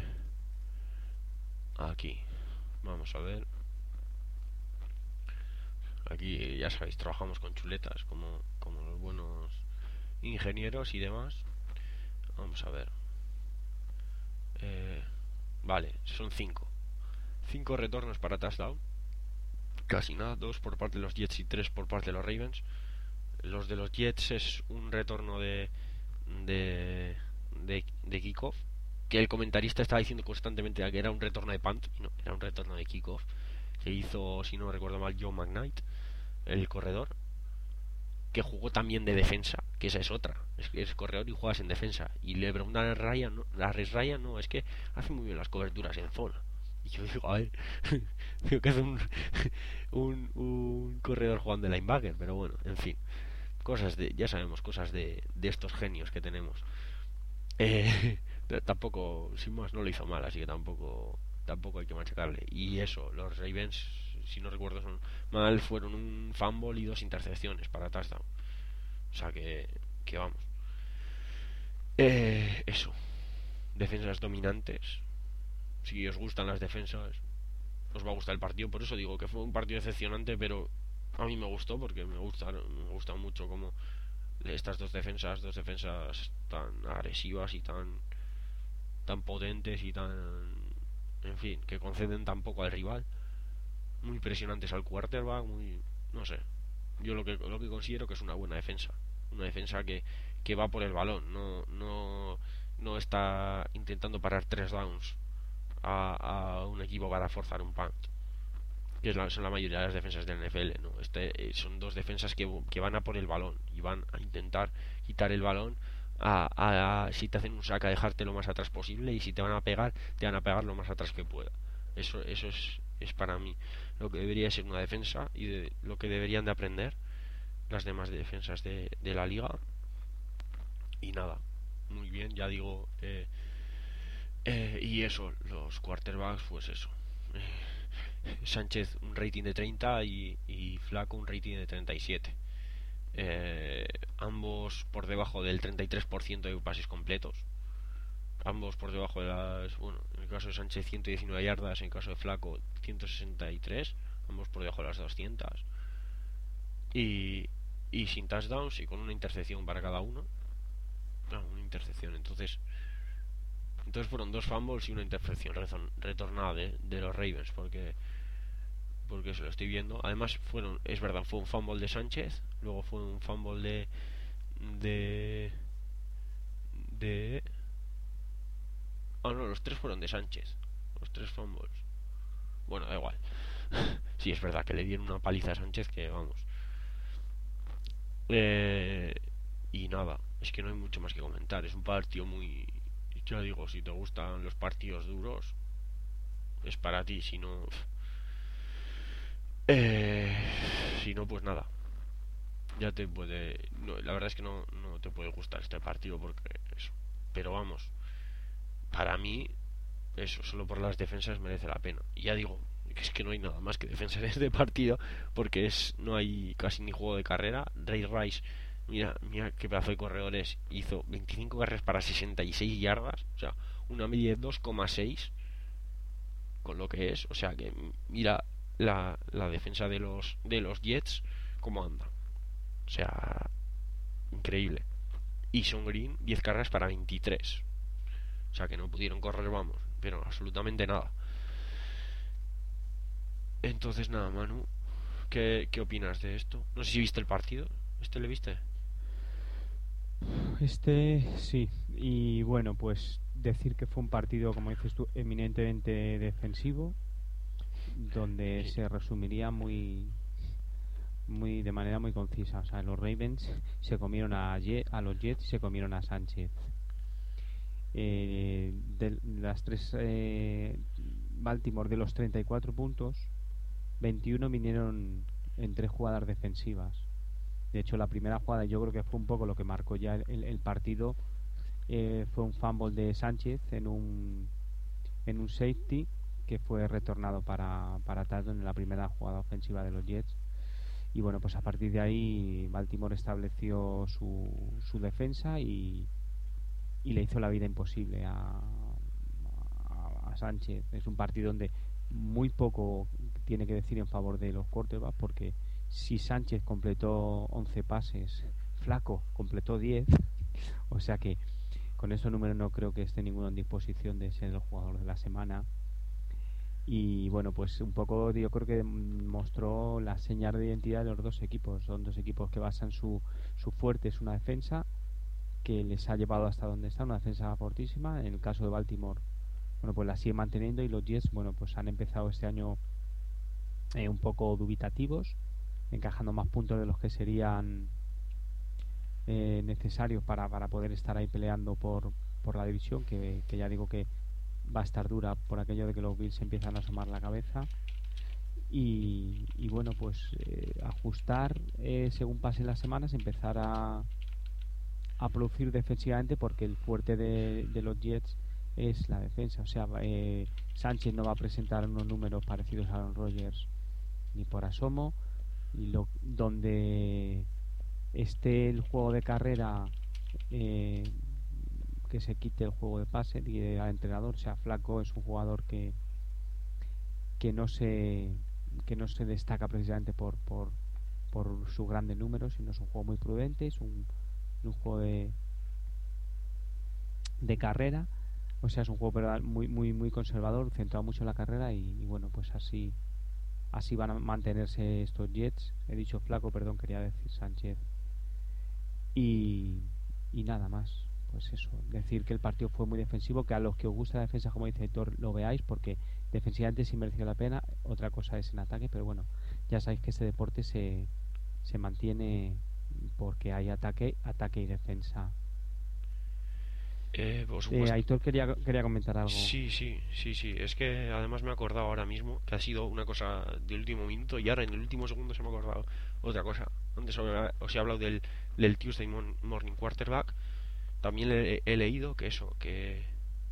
aquí, vamos a ver. Aquí, ya sabéis, trabajamos con chuletas, como, como los buenos ingenieros y demás. Vamos a ver. Eh, vale, son cinco. Cinco retornos para touchdown. Casi nada, dos por parte de los Jets y tres por parte de los Ravens. Los de los Jets es un retorno de de, de, de kickoff, que el comentarista estaba diciendo constantemente que era un retorno de punt, y no, era un retorno de kickoff, que hizo, si no recuerdo mal, Joe McKnight, el corredor, que jugó también de defensa, que esa es otra, es que es corredor y juegas en defensa. Y le preguntan a Ryan, no, a Ryan, no, es que hace muy bien las coberturas en zona. Y yo digo, a ver, digo que hace un, un, un corredor jugando de linebacker, pero bueno, en fin, cosas de, ya sabemos, cosas de, de estos genios que tenemos. Eh, tampoco, sin más, no lo hizo mal, así que tampoco tampoco hay que machacarle. Y eso, los Ravens, si no recuerdo son mal, fueron un fumble y dos intercepciones para touchdown. O sea que, que vamos. Eh, eso, defensas dominantes. Si os gustan las defensas, os va a gustar el partido. Por eso digo que fue un partido decepcionante, pero a mí me gustó porque me gustaron, me gusta mucho como estas dos defensas, dos defensas tan agresivas y tan tan potentes y tan, en fin, que conceden tan poco al rival, muy presionantes al quarterback, muy, no sé, yo lo que lo que considero que es una buena defensa, una defensa que, que va por el balón, no no no está intentando parar tres downs a, a un equipo para forzar un punt, que es la, son la mayoría de las defensas del N F L, no, este eh, son dos defensas que, que van a por el balón y van a intentar quitar el balón. A, a, a, si te hacen un sack, a dejarte lo más atrás posible, y si te van a pegar, te van a pegar lo más atrás que pueda. Eso, eso es, es para mí lo que debería ser una defensa y de, lo que deberían de aprender las demás defensas de, de la liga. Y nada, muy bien, ya digo. Eh, eh, y eso, los quarterbacks, pues eso. Eh, Sánchez un rating de treinta y, y Flaco un rating de treinta y siete. Eh, ambos por debajo del treinta y tres por ciento de pases completos, ambos por debajo de las, bueno, en el caso de Sánchez ciento diecinueve yardas, en el caso de Flaco ciento sesenta y tres, ambos por debajo de las doscientas, y, y sin touchdowns y con una intercepción para cada uno. No, una intercepción, entonces entonces fueron dos fumbles y una intercepción retornada de, de los Ravens, porque porque se lo estoy viendo. Además fueron, es verdad, fue un fumble de Sánchez, luego fue un fumble de de de ah no, los tres fueron de Sánchez, los tres fumbles. Bueno, da igual. Sí, es verdad que le dieron una paliza a Sánchez que vamos. Eh, y nada, es que no hay mucho más que comentar. Es un partido muy, ya digo, si te gustan los partidos duros es para ti, si no eh, si no, pues nada, ya te puede, no, la verdad es que no, no te puede gustar este partido porque eso, pero vamos, para mí eso, solo por las defensas merece la pena. Y ya digo, es que no hay nada más que defensa en este partido, porque es no hay casi ni juego de carrera. Ray Rice, mira, mira qué pedazo de corredores, hizo veinticinco carreras para sesenta y seis yardas, o sea, una media de dos coma seis, con lo que es, o sea que mira la, la defensa de los de los Jets cómo anda, o sea, increíble. Y Son Green diez carreras para veintitrés, o sea que no pudieron correr, vamos, pero absolutamente nada. Entonces nada, Manu, ¿qué, qué opinas de esto? No sé si viste el partido. ¿Este le viste? Este sí, y bueno, pues decir que fue un partido, como dices tú, eminentemente defensivo, donde Sí. se resumiría muy, muy de manera muy concisa. O sea, los Ravens se comieron a, Ye- a los Jets y se comieron a Sánchez. Eh, de las tres, eh, Baltimore, de los treinta y cuatro puntos, veintiuno vinieron en tres jugadas defensivas. De hecho, la primera jugada, yo creo que fue un poco lo que marcó ya el, el- el partido, eh, fue un fumble de Sánchez en un, en un safety que fue retornado para, para touchdown en la primera jugada ofensiva de los Jets. Y bueno, pues a partir de ahí Baltimore estableció su, su defensa y, y le hizo la vida imposible a, a, a Sánchez. Es un partido donde muy poco tiene que decir en favor de los quarterbacks, porque si Sánchez completó once pases, Flaco completó diez, o sea que con esos números no creo que esté ninguno en disposición de ser el jugador de la semana. Y bueno, pues un poco yo creo que mostró la señal de identidad de los dos equipos. Son dos equipos que basan su, su fuerte es una defensa que les ha llevado hasta donde está, una defensa fortísima. En el caso de Baltimore, bueno, pues la sigue manteniendo, y los Jets, bueno, pues han empezado este año eh, un poco dubitativos, encajando más puntos de los que serían eh, necesarios para, para poder estar ahí peleando por, por la división, que, que ya digo que va a estar dura por aquello de que los Bills empiezan a asomar la cabeza. Y, y bueno, pues eh, ajustar eh, según pasen las semanas, empezar a, a producir defensivamente, porque el fuerte de, de los Jets es la defensa. O sea, eh, Sánchez no va a presentar unos números parecidos a Aaron Rodgers ni por asomo, y lo, donde esté el juego de carrera, eh, que se quite el juego de pase y el entrenador. O sea, Flaco es un jugador que, que no se que no se destaca precisamente por, por, por sus grandes números, sino es un juego muy prudente, es un, un juego de, de carrera. O sea, es un juego muy muy muy conservador, centrado mucho en la carrera, y, y bueno, pues así así van a mantenerse estos Jets. He dicho Flaco, perdón, quería decir Sánchez. Y, y nada más. Pues eso, decir que el partido fue muy defensivo, que a los que os gusta la defensa, como dice Héctor, lo veáis, porque defensivamente sí mereció la pena. Otra cosa es en ataque, pero bueno, ya sabéis que este deporte se, se mantiene porque hay ataque, ataque y defensa. Eh, por Eh, supuesto. Aitor quería, quería comentar algo. Sí, sí, sí, sí. Es que además me he acordado ahora mismo que ha sido una cosa de último minuto y ahora en el último segundo se me ha acordado otra cosa. Antes os os he hablado del, del Tuesday Morning Quarterback. También he, he leído que eso, que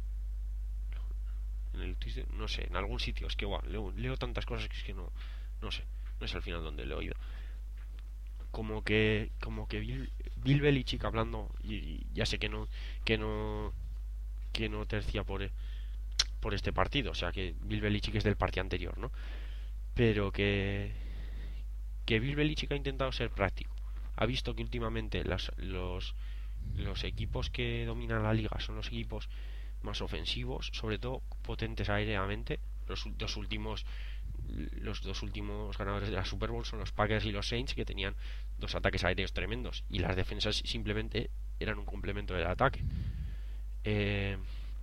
en el Tuesday, no sé, en algún sitio, es que igual, leo, leo tantas cosas que es que no, no sé, no sé al final dónde lo he oído. Como que, como que Bill, Bill Belichick hablando, y, y ya sé que no, que no, que no tercia por, por este partido, o sea que Bill Belichick es del partido anterior, ¿no? Pero que, que Bill Belichick ha intentado ser práctico. Ha visto que últimamente las, los, los equipos que dominan la liga son los equipos más ofensivos, sobre todo potentes aéreamente. Los dos últimos los dos últimos ganadores de la Super Bowl son los Packers y los Saints, que tenían dos ataques aéreos tremendos y las defensas simplemente eran un complemento del ataque. Eh,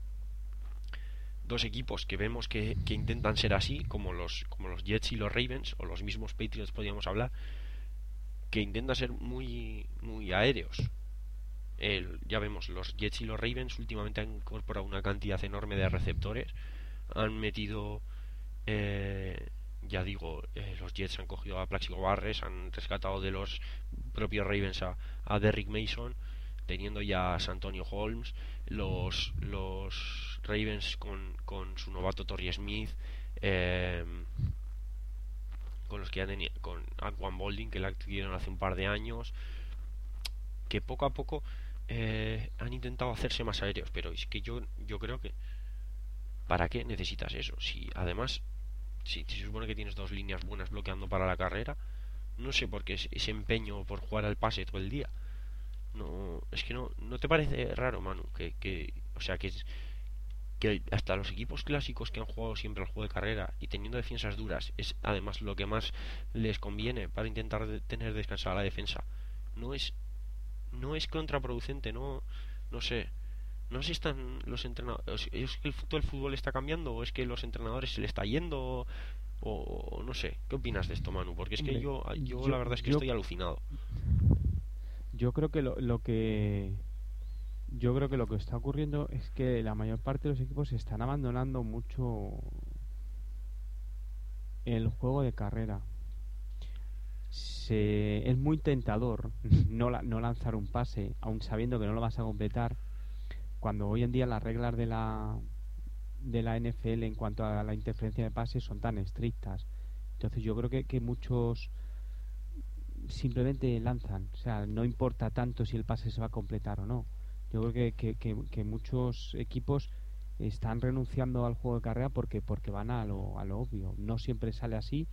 Dos equipos que vemos que, que intentan ser así, como los, como los Jets y los Ravens, o los mismos Patriots podríamos hablar, que intentan ser muy, muy aéreos. El, ya vemos, los Jets y los Ravens últimamente han incorporado una cantidad enorme de receptores. Han metido, eh, ya digo, eh, los Jets han cogido a Plaxico Barres, han rescatado de los propios Ravens a, a Derrick Mason, teniendo ya a Santonio Holmes. Los, los Ravens con, con su novato Torrey Smith, eh, con los que ya tenía, con Aquan Bolding, que la adquirieron hace un par de años, que poco a poco eh, han intentado hacerse más aéreos, pero es que yo, yo creo que ¿para qué necesitas eso? Si además, si se supone que tienes dos líneas buenas bloqueando para la carrera, no sé por qué ese empeño por jugar al pase todo el día. No, es que no, ¿no te parece raro, Manu? Que, que o sea, que que hasta los equipos clásicos que han jugado siempre al juego de carrera y teniendo defensas duras es además lo que más les conviene para intentar de tener descansada la defensa, no es no es contraproducente, no no sé, no sé si están los entrenadores, es que el, todo el fútbol está cambiando o es que los entrenadores se le está yendo o, o no sé, ¿qué opinas de esto, Manu? Porque es que Hombre, yo yo la yo, verdad es que yo, estoy alucinado. yo creo que lo, lo que yo creo que lo que está ocurriendo es que la mayor parte de los equipos están abandonando mucho el juego de carrera. Se, es muy tentador no, la, no lanzar un pase, aun sabiendo que no lo vas a completar, cuando hoy en día las reglas de la de la N F L en cuanto a la interferencia de pases son tan estrictas. Entonces yo creo que, que muchos simplemente lanzan, o sea, no importa tanto si el pase se va a completar o no. Yo creo que, que, que, que muchos equipos están renunciando al juego de carrera porque porque van a lo, a lo obvio. No siempre sale así,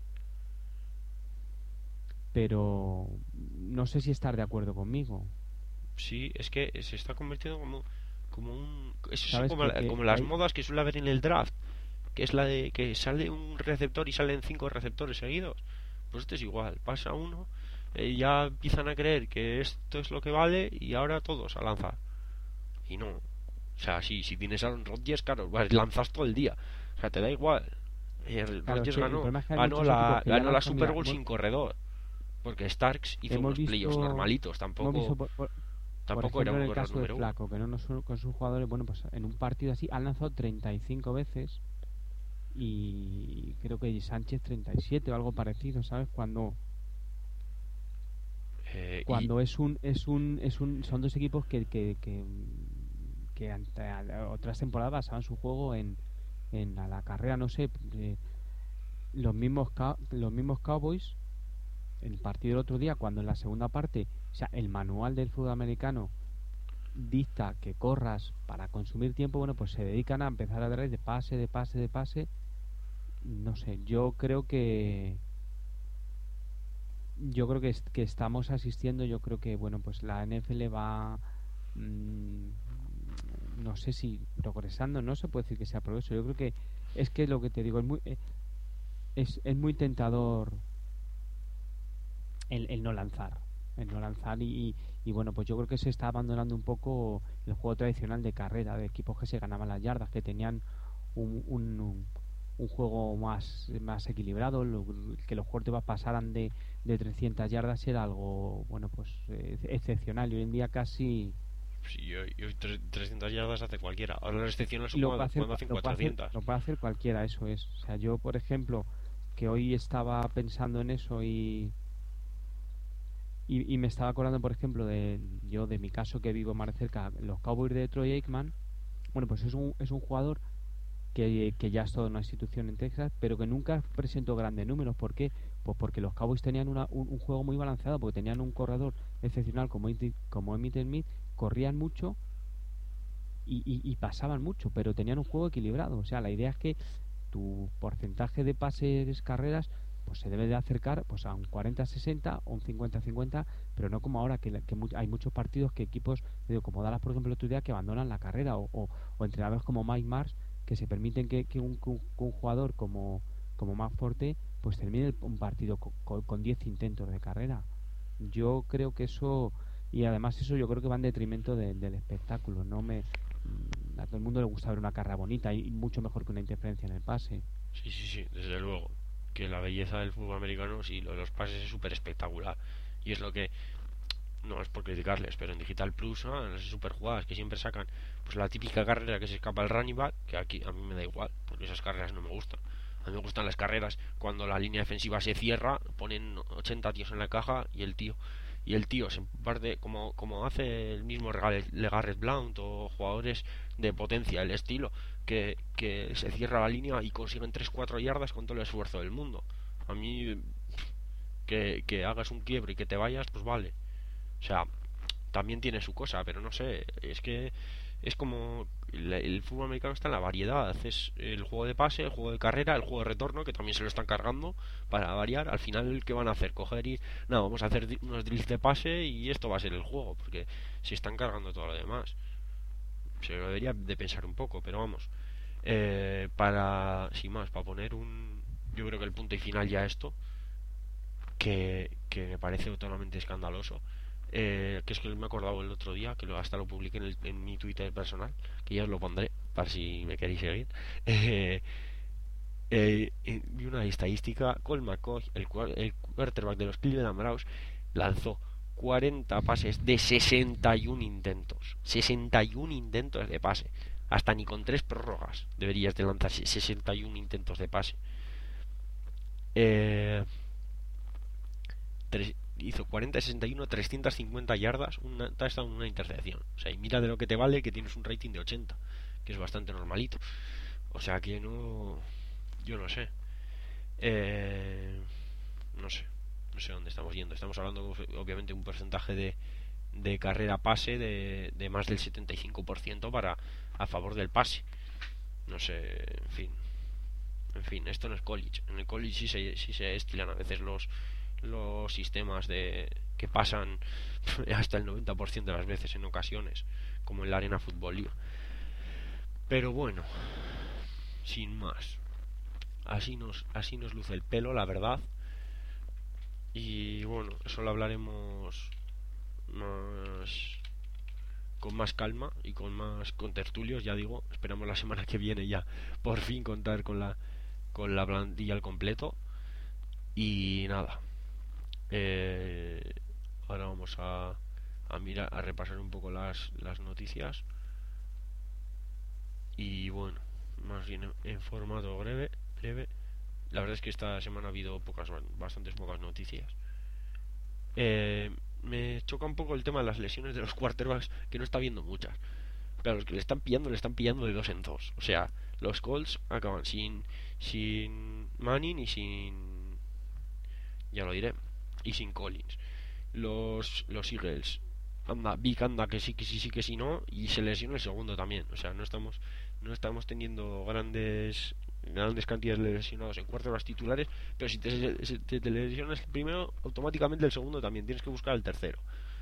pero no sé si estar de acuerdo conmigo. Sí, es que se está convirtiendo como como un eso es ¿Sabes? como, Que, la- que como las hay, modas que suele haber en el draft, que es la de que sale un receptor y salen cinco receptores seguidos. Pues esto es igual, pasa uno, eh, ya empiezan a creer que esto es lo que vale y ahora todos a lanzar. Y no, o sea, sí, si tienes a Aaron Rodgers, claro, vas- lanzas todo el día. O sea, te da igual. Eh, claro, es Rodgers que el ganó, problema es que hay ganó muchos equipos la, que ya ganó la lanzan. Super Mira, Bowl hemos, sin corredor, porque Starks hizo hemos unos playoffs visto normalitos, hemos visto tampoco por, por, por tampoco era ejemplo un en el corredor caso de número uno. Flaco, que no nos, con sus jugadores, bueno, pues en un partido así han lanzado treinta y cinco veces y creo que Sánchez treinta y siete o algo parecido, ¿sabes? Cuando Eh, y cuando es un es un es un son dos equipos que que que, que ante, a- otras temporadas basaban su juego en en a la carrera, no sé, eh, los mismos Cow- los mismos Cowboys el partido del otro día cuando en la segunda parte, o sea, el manual del fútbol americano dicta que corras para consumir tiempo, bueno, pues se dedican a empezar a dar de pase, de pase, de pase. No sé, yo creo que yo creo que, est- que estamos asistiendo, yo creo que, bueno, pues la N F L va, mm, no sé si progresando, no se puede decir que sea progreso, yo creo que es que lo que te digo, es muy, eh, es, es muy tentador el, el no lanzar, el no lanzar y, y bueno, pues yo creo que se está abandonando un poco el juego tradicional de carrera, de equipos que se ganaban las yardas, que tenían un, un, un, un juego más, más equilibrado, lo, que los quarterbacks pasaran de, de trescientas yardas era algo, bueno, pues eh, excepcional y hoy en día casi sí, yo, yo tre- trescientas yardas hace cualquiera. Ahora las excepciones son lo puede cuando, hacer, cuando hacen lo puede hacer, cuatrocientas. lo puede hacer cualquiera, eso es. O sea, yo, por ejemplo, que hoy estaba pensando en eso y Y, y me estaba acordando, por ejemplo, de yo de mi caso que vivo más cerca, los Cowboys de Troy Aikman. Bueno, pues es un, es un jugador que, que ya es toda una institución en Texas, pero que nunca presentó grandes números. ¿Por qué? Pues porque los Cowboys tenían una, un, un juego muy balanceado, porque tenían un corredor excepcional como, Enti- como Emmitt Smith, corrían mucho y, y, y pasaban mucho, pero tenían un juego equilibrado. O sea, la idea es que tu porcentaje de pases carreras pues se debe de acercar pues a un cuarenta sesenta o un cincuenta cincuenta, pero no como ahora que, la- que mu- hay muchos partidos que equipos digo, como Dallas por ejemplo el otro día que abandonan la carrera o, o, o entrenadores como Mike Mars que se permiten que, que un, que un- que un jugador como como Matt Forte pues termine el- un partido co- co- con diez intentos de carrera. Yo creo que eso y además eso yo creo que va en detrimento de- del espectáculo. No me mm, A todo el mundo le gusta ver una carrera bonita y mucho mejor que una interferencia en el pase. Sí, sí, sí, desde luego. Que la belleza del fútbol americano, sí, lo de los pases es súper espectacular. Y es lo que, no es por criticarles, pero en Digital Plus, ¿no? En las super jugadas que siempre sacan, pues la típica carrera que se escapa el running back, que aquí a mí me da igual, porque esas carreras no me gustan. A mí me gustan las carreras cuando la línea defensiva se cierra, ponen ochenta tíos en la caja y el tío y el tío se parte como, como hace el mismo Legarrette Blount o jugadores de potencia, el estilo que, que se cierra la línea y consiguen tres cuatro yardas con todo el esfuerzo del mundo. A mí que, que hagas un quiebre y que te vayas, pues vale. O sea, también tiene su cosa, pero no sé, es que es como el, el fútbol americano está en la variedad. Es el juego de pase, el juego de carrera, el juego de retorno, que también se lo están cargando para variar. Al final, ¿qué van a hacer? Coger y, no, vamos a hacer unos drills de pase y esto va a ser el juego, porque se están cargando todo lo demás. se lo debería de pensar un poco, pero vamos. Eh, para, sin más, para poner un, yo creo que el punto y final ya a esto, que, que me parece totalmente escandaloso. Eh, que es que me he acordado el otro día, que lo, hasta lo publiqué en, el- en mi Twitter personal, que ya os lo pondré, para si me queréis seguir. Eh, eh, eh, Vi una estadística: Colt McCoy, el, cua- el quarterback de los Cleveland Browns, lanzó cuarenta pases de sesenta y uno intentos. sesenta y uno intentos de pase. Hasta ni con tres prórrogas deberías de lanzar sesenta y uno intentos de pase. Eh, tres- Hizo cuarenta de sesenta y uno, trescientas cincuenta yardas, una touchdown, una intercepción. O sea, y mira de lo que te vale que tienes un rating de ochenta, que es bastante normalito. O sea que no... Yo no sé. Eh, no sé. No sé dónde estamos yendo. Estamos hablando, obviamente, de un porcentaje de, de carrera pase de, de más del setenta y cinco por ciento para a favor del pase. No sé, en fin. En fin, esto no es college. En el college sí se, sí se estilan a veces los los sistemas de que pasan hasta el noventa por ciento de las veces en ocasiones, como en la Arena Fútbol League. Pero bueno, sin más. Así nos así nos luce el pelo, la verdad. Y bueno, eso lo hablaremos más con más calma y con más con tertulios, ya digo. Esperamos la semana que viene ya por fin contar con la con la plantilla al completo. Y nada, eh, ahora vamos a, a mirar, a repasar un poco las, las noticias. Y bueno, más bien en, en formato breve, breve. La verdad es que esta semana ha habido pocas, bastantes pocas noticias. Eh, Me choca un poco el tema de las lesiones de los quarterbacks, que no está viendo muchas. Pero los que le están pillando, le están pillando de dos en dos. O sea, los Colts acaban sin, sin Manning y sin... Ya lo diré. Y sin Collins. Los, los Eagles, anda, Vic anda que sí, que sí, sí, que sí, no. Y se lesiona el segundo también. O sea, no estamos no estamos teniendo grandes grandes cantidades de lesionados en quarterbacks titulares. Pero si te, si te, te lesionas el primero, automáticamente el segundo también. Tienes que buscar el tercero.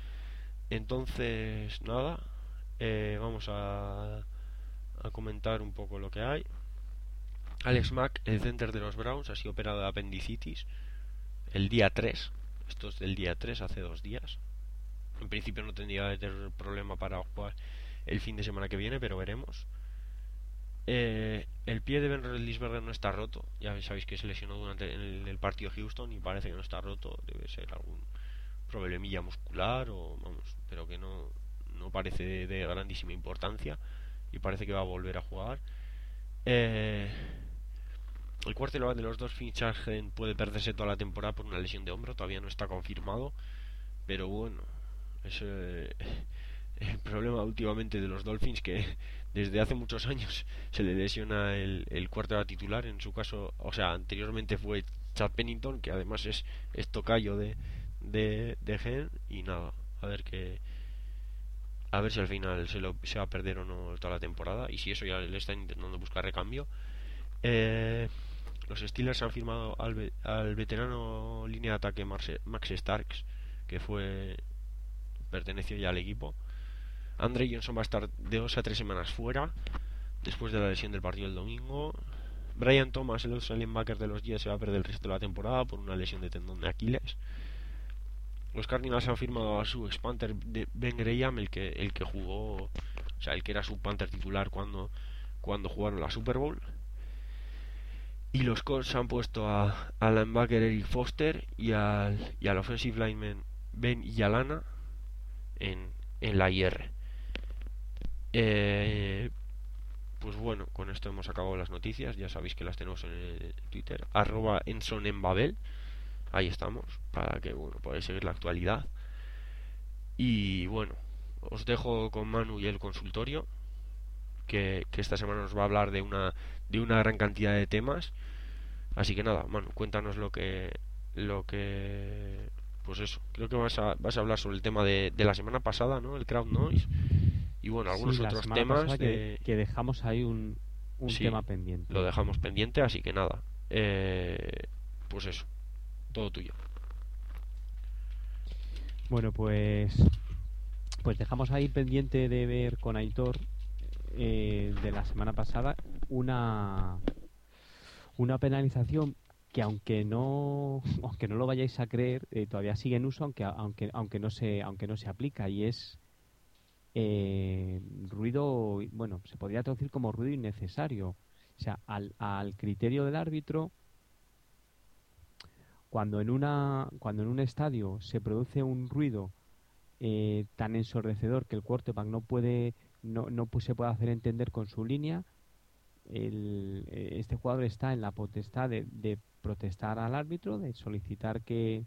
Entonces, nada. Eh, vamos a, a comentar un poco lo que hay. Alex Mack, el center de los Browns, ha sido operado de apendicitis el día tres. Esto es del día tres, hace dos días. En principio no tendría que tener problema para jugar el fin de semana que viene, pero veremos. Eh, el pie de Ben Roethlisberger no está roto. Ya sabéis que se lesionó durante el, el partido de Houston y parece que no está roto. Debe ser algún problemilla muscular o vamos, pero que no, no parece de, de grandísima importancia y parece que va a volver a jugar. Eh, el quarterback de los Dolphins, Chargen, puede perderse toda la temporada por una lesión de hombro. Todavía no está confirmado, pero bueno, es eh, el problema últimamente de los Dolphins, que desde hace muchos años se le lesiona el, el quarterback titular. En su caso, o sea, anteriormente fue Chad Pennington, que además es, es tocayo de de, de Gen. Y nada, a ver que a ver si al final se, lo, se va a perder o no toda la temporada, y si eso ya le están intentando buscar recambio. eh, los Steelers han firmado al, ve, al veterano línea de ataque Marce, Max Starks, que fue perteneció ya al equipo. Andre Johnson va a estar de dos a tres semanas fuera después de la lesión del partido del domingo. Brian Thomas, el otro linebacker de los Jets, se va a perder el resto de la temporada por una lesión de tendón de Aquiles. Los Cardinals han firmado a su ex Panther Ben Graham, el que el que jugó, o sea, el que era su Panther titular cuando cuando jugaron la Super Bowl. Y los Colts han puesto a, al linebacker Eric Foster y al, y al offensive lineman Ben Yalana en, en la I R. Eh, pues bueno, con esto hemos acabado las noticias. Ya sabéis que las tenemos en el Twitter, arroba Enson en Babel. Ahí estamos, para que bueno, podáis seguir la actualidad. Y bueno, os dejo con Manu y el consultorio, que, que esta semana nos va a hablar de una de una gran cantidad de temas. Así que nada, Manu, cuéntanos lo que lo que pues eso, creo que vas a, vas a hablar sobre el tema de, de la semana pasada, ¿no? El crowd noise. Y bueno, algunos Sí, la otros semana temas pasada de... que, que dejamos ahí un, un Sí, tema pendiente. lo dejamos pendiente, así que nada. Eh, pues eso, todo tuyo. Bueno, pues pues dejamos ahí pendiente de ver con Aitor eh, de la semana pasada una una penalización que aunque no aunque no lo vayáis a creer, eh, todavía sigue en uso, aunque aunque aunque no se aunque no se aplica, y es eh, ruido, bueno, se podría traducir como ruido innecesario. O sea, al, al criterio del árbitro, cuando en una cuando en un estadio se produce un ruido eh, tan ensordecedor que el quarterback no puede no, no pu- se puede hacer entender con su línea, el, eh, este jugador está en la potestad de, de protestar al árbitro, de solicitar que,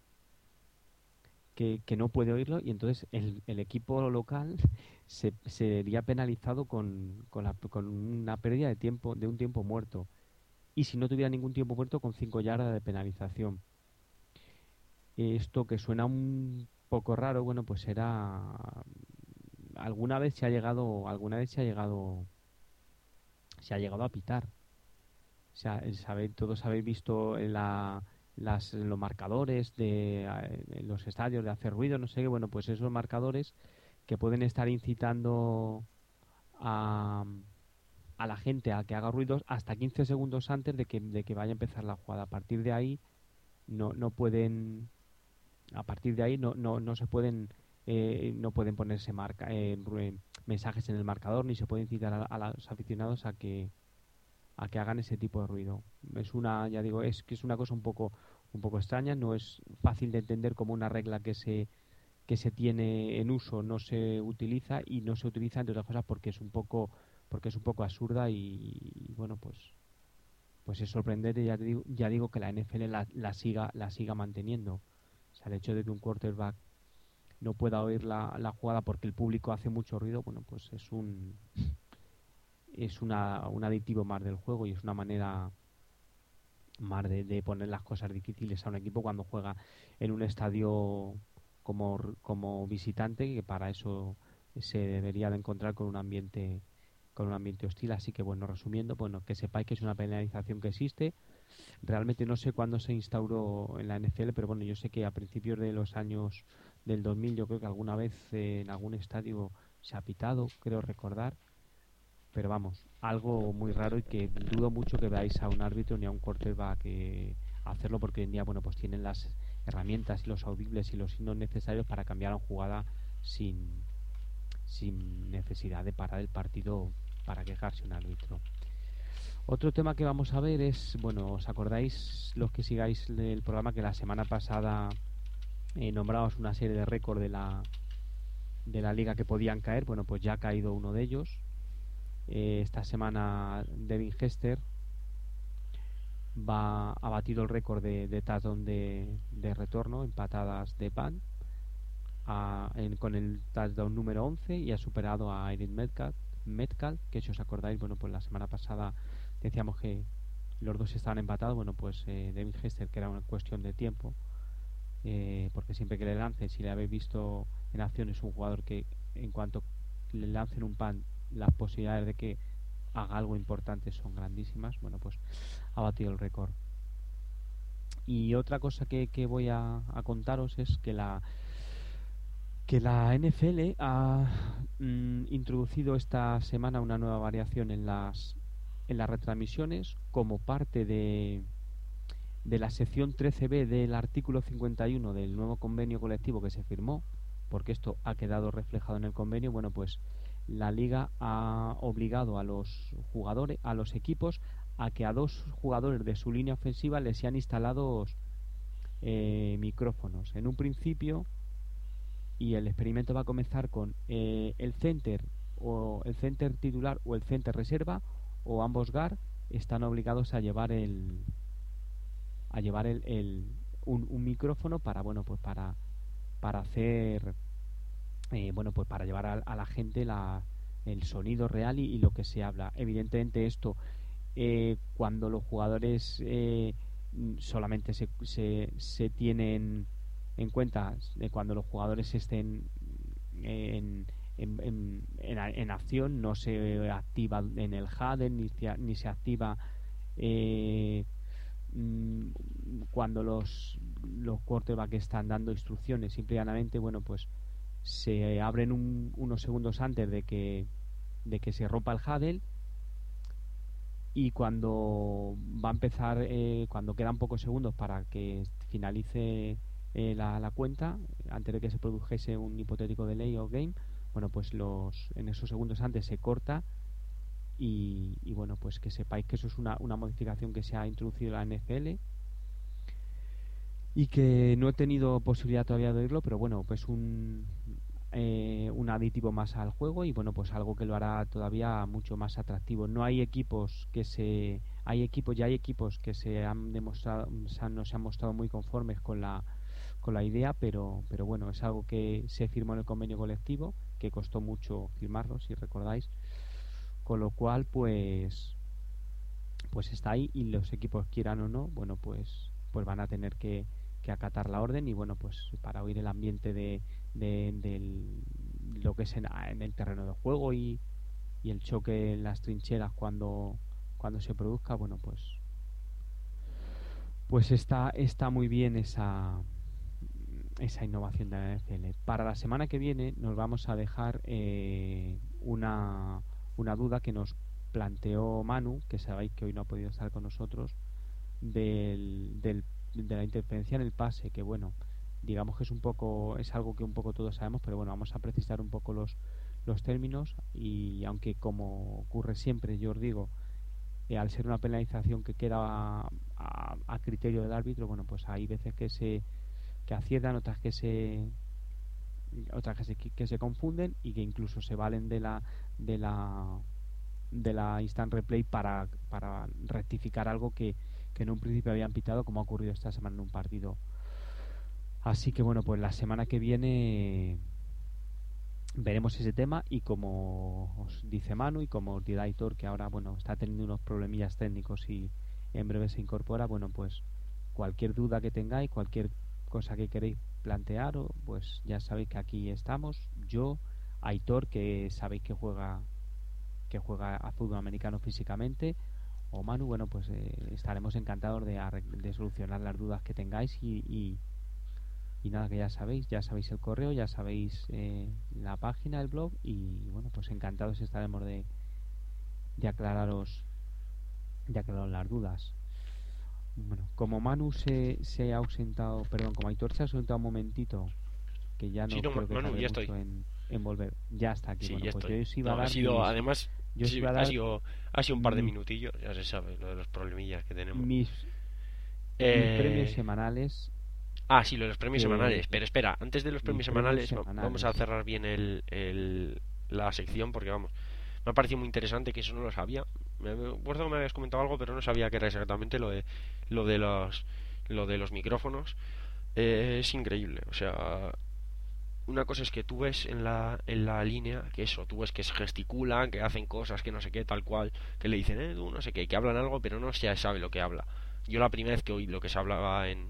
que, que no puede oírlo, y entonces el, el equipo local se sería penalizado con, con, la- con una pérdida de tiempo, de un tiempo muerto, y si no tuviera ningún tiempo muerto, con cinco yardas de penalización. Esto, que suena un poco raro, bueno, pues era alguna vez se ha llegado alguna vez se ha llegado se ha llegado a pitar. O sea, el saber, todos habéis visto en la, las, los marcadores de eh, en los estadios de hacer ruido, no sé qué. Bueno, pues esos marcadores que pueden estar incitando a, a la gente a que haga ruidos hasta quince segundos antes de que, de que vaya a empezar la jugada. A partir de ahí no, no pueden, a partir de ahí no, no, no se pueden eh, no pueden ponerse marca, eh, ru- mensajes en el marcador, ni se puede incitar a, a los aficionados a que a que hagan ese tipo de ruido. Es una, ya digo, es que es una cosa un poco un poco extraña, no es fácil de entender como una regla que se que se tiene en uso no se utiliza, y no se utiliza entre otras cosas porque es un poco porque es un poco absurda, y, y bueno, pues pues es sorprendente, ya te digo, ya digo que la N F L la, la siga la siga manteniendo. O sea, el hecho de que un quarterback no pueda oír la, la jugada porque el público hace mucho ruido, bueno, pues es un es una, un aditivo más del juego, y es una manera más de, de poner las cosas difíciles a un equipo cuando juega en un estadio como, como visitante, que para eso se debería de encontrar con un ambiente con un ambiente hostil. Así que, bueno, resumiendo, bueno, que sepáis que es una penalización que existe. Realmente no sé cuándo se instauró en la N F L, pero bueno, yo sé que a principios de los años del dos mil, yo creo que alguna vez eh, en algún estadio se ha pitado, creo recordar. Pero vamos, algo muy raro, y que dudo mucho que veáis a un árbitro ni a un quarterback que hacerlo, porque hoy en día, bueno, pues tienen las herramientas y los audibles y los signos necesarios para cambiar una jugada sin, sin necesidad de parar el partido para quejarse un árbitro. Otro tema que vamos a ver es, bueno, ¿os acordáis, los que sigáis el programa, que la semana pasada eh, nombramos una serie de récords de la, de la liga que podían caer? Bueno, pues ya ha caído uno de ellos. Eh, esta semana Devin Hester va ha batido el récord de, de touchdown de, de retorno en patadas de punt, a, en, con el touchdown número once, y ha superado a Erin Metcalf, Metcalf, que si os acordáis, bueno, pues la semana pasada decíamos que los dos estaban empatados. Bueno, pues eh, Devin Hester, que era una cuestión de tiempo, eh, porque siempre que le lancen, si le habéis visto en acción, es un jugador que en cuanto le lancen un punt, las posibilidades de que haga algo importante son grandísimas. Bueno, pues ha batido el récord. Y otra cosa que, que voy a, a contaros es que la que la N F L ha mm, introducido esta semana una nueva variación en las en las retransmisiones, como parte de de la sección trece be del artículo cincuenta y uno del nuevo convenio colectivo que se firmó, porque esto ha quedado reflejado en el convenio. Bueno, pues la liga ha obligado a los jugadores, a los equipos, a que a dos jugadores de su línea ofensiva les sean instalados eh, micrófonos en un principio, y el experimento va a comenzar con eh, el center o el center titular o el center reserva, o ambos guard están obligados a llevar el a llevar el, el un, un micrófono para, bueno, pues para para hacer eh, bueno, pues para llevar a, a la gente la, el sonido real, y, y lo que se habla. Evidentemente esto, eh, cuando los jugadores eh, solamente se, se, se tienen en cuenta eh, cuando los jugadores estén en, en, en, en, en acción, no se activa en el huddle, ni, ni se activa eh, cuando los los quarterbacks están dando instrucciones. Simplemente, bueno, pues se abren un, unos segundos antes de que de que se rompa el huddle, y cuando va a empezar, eh, cuando quedan pocos segundos para que finalice eh, la, la cuenta, antes de que se produjese un hipotético delay o game, bueno, pues los en esos segundos antes se corta. Y, y bueno, pues que sepáis que eso es una, una modificación que se ha introducido en la N F L y que no he tenido posibilidad todavía de oírlo, pero bueno, pues un eh, un aditivo más al juego, y bueno, pues algo que lo hará todavía mucho más atractivo. No hay equipos que se hay equipos ya hay equipos que se han demostrado se han, no se han mostrado muy conformes con la con la idea, pero pero bueno, es algo que se firmó en el convenio colectivo, que costó mucho firmarlo, si recordáis, con lo cual pues pues está ahí, y los equipos, quieran o no, bueno, pues pues van a tener que, que acatar la orden. Y bueno, pues para oír el ambiente de, de, de lo que es en, en el terreno de juego, y, y el choque en las trincheras cuando cuando se produzca, bueno, pues pues está está muy bien esa esa innovación de la N F L. Para la semana que viene nos vamos a dejar eh, una una duda que nos planteó Manu, que sabéis que hoy no ha podido estar con nosotros, del, del, de la interferencia en el pase, que bueno, digamos que es un poco es algo que un poco todos sabemos, pero bueno, vamos a precisar un poco los los términos. Y aunque, como ocurre siempre, yo os digo, eh, al ser una penalización que queda a, a, a criterio del árbitro, bueno, pues hay veces que se que aciertan, otras que se otras que se, que se confunden, y que incluso se valen de la de la de la instant replay para, para rectificar algo que, que en un principio habían pitado, como ha ocurrido esta semana en un partido. Así que bueno, pues la semana que viene veremos ese tema, y como os dice Manu y como os dirá Aitor, que ahora bueno está teniendo unos problemillas técnicos y en breve se incorpora, bueno, pues cualquier duda que tengáis, cualquier cosa que queréis plantear, pues ya sabéis que aquí estamos. Yo, Aitor, que sabéis que juega que juega a fútbol americano físicamente, o Manu, bueno, pues eh, estaremos encantados de, de solucionar las dudas que tengáis. Y, y, y nada, que ya sabéis, ya sabéis el correo, ya sabéis eh, la página, el blog, y bueno, pues encantados estaremos de, de aclararos de aclararos las dudas. Bueno, como Manu se, se ha ausentado, perdón, como Aitor se ha ausentado un momentito, que ya no, sí, no creo que Manu, tarde ya mucho estoy. En, en volver, ya está aquí. Sí, Bueno, ya pues estoy. yo os iba No, a dar ha sido, mis, además, yo os sí, iba a ha dar sido, ha sido un par de mis, minutillos, ya se sabe, lo de los problemillas que tenemos. mis, mis premios Eh... semanales. Ah, sí, lo de los premios que, semanales. Pero espera, antes de los mis premios premios semanales, va- vamos semanales. a cerrar bien el, el- la sección, porque vamos, me ha parecido muy interesante, que eso no lo sabía. Me me acuerdo que me habías comentado algo, pero no sabía que era exactamente lo de lo de los lo de los micrófonos. Eh, es increíble, o sea, una cosa es que tú ves en la en la línea que eso, tú ves que se gesticulan, que hacen cosas, que no sé qué, tal cual, que le dicen, eh, tú no sé qué, que hablan algo, pero no se sabe lo que habla. Yo la primera vez que oí lo que se hablaba en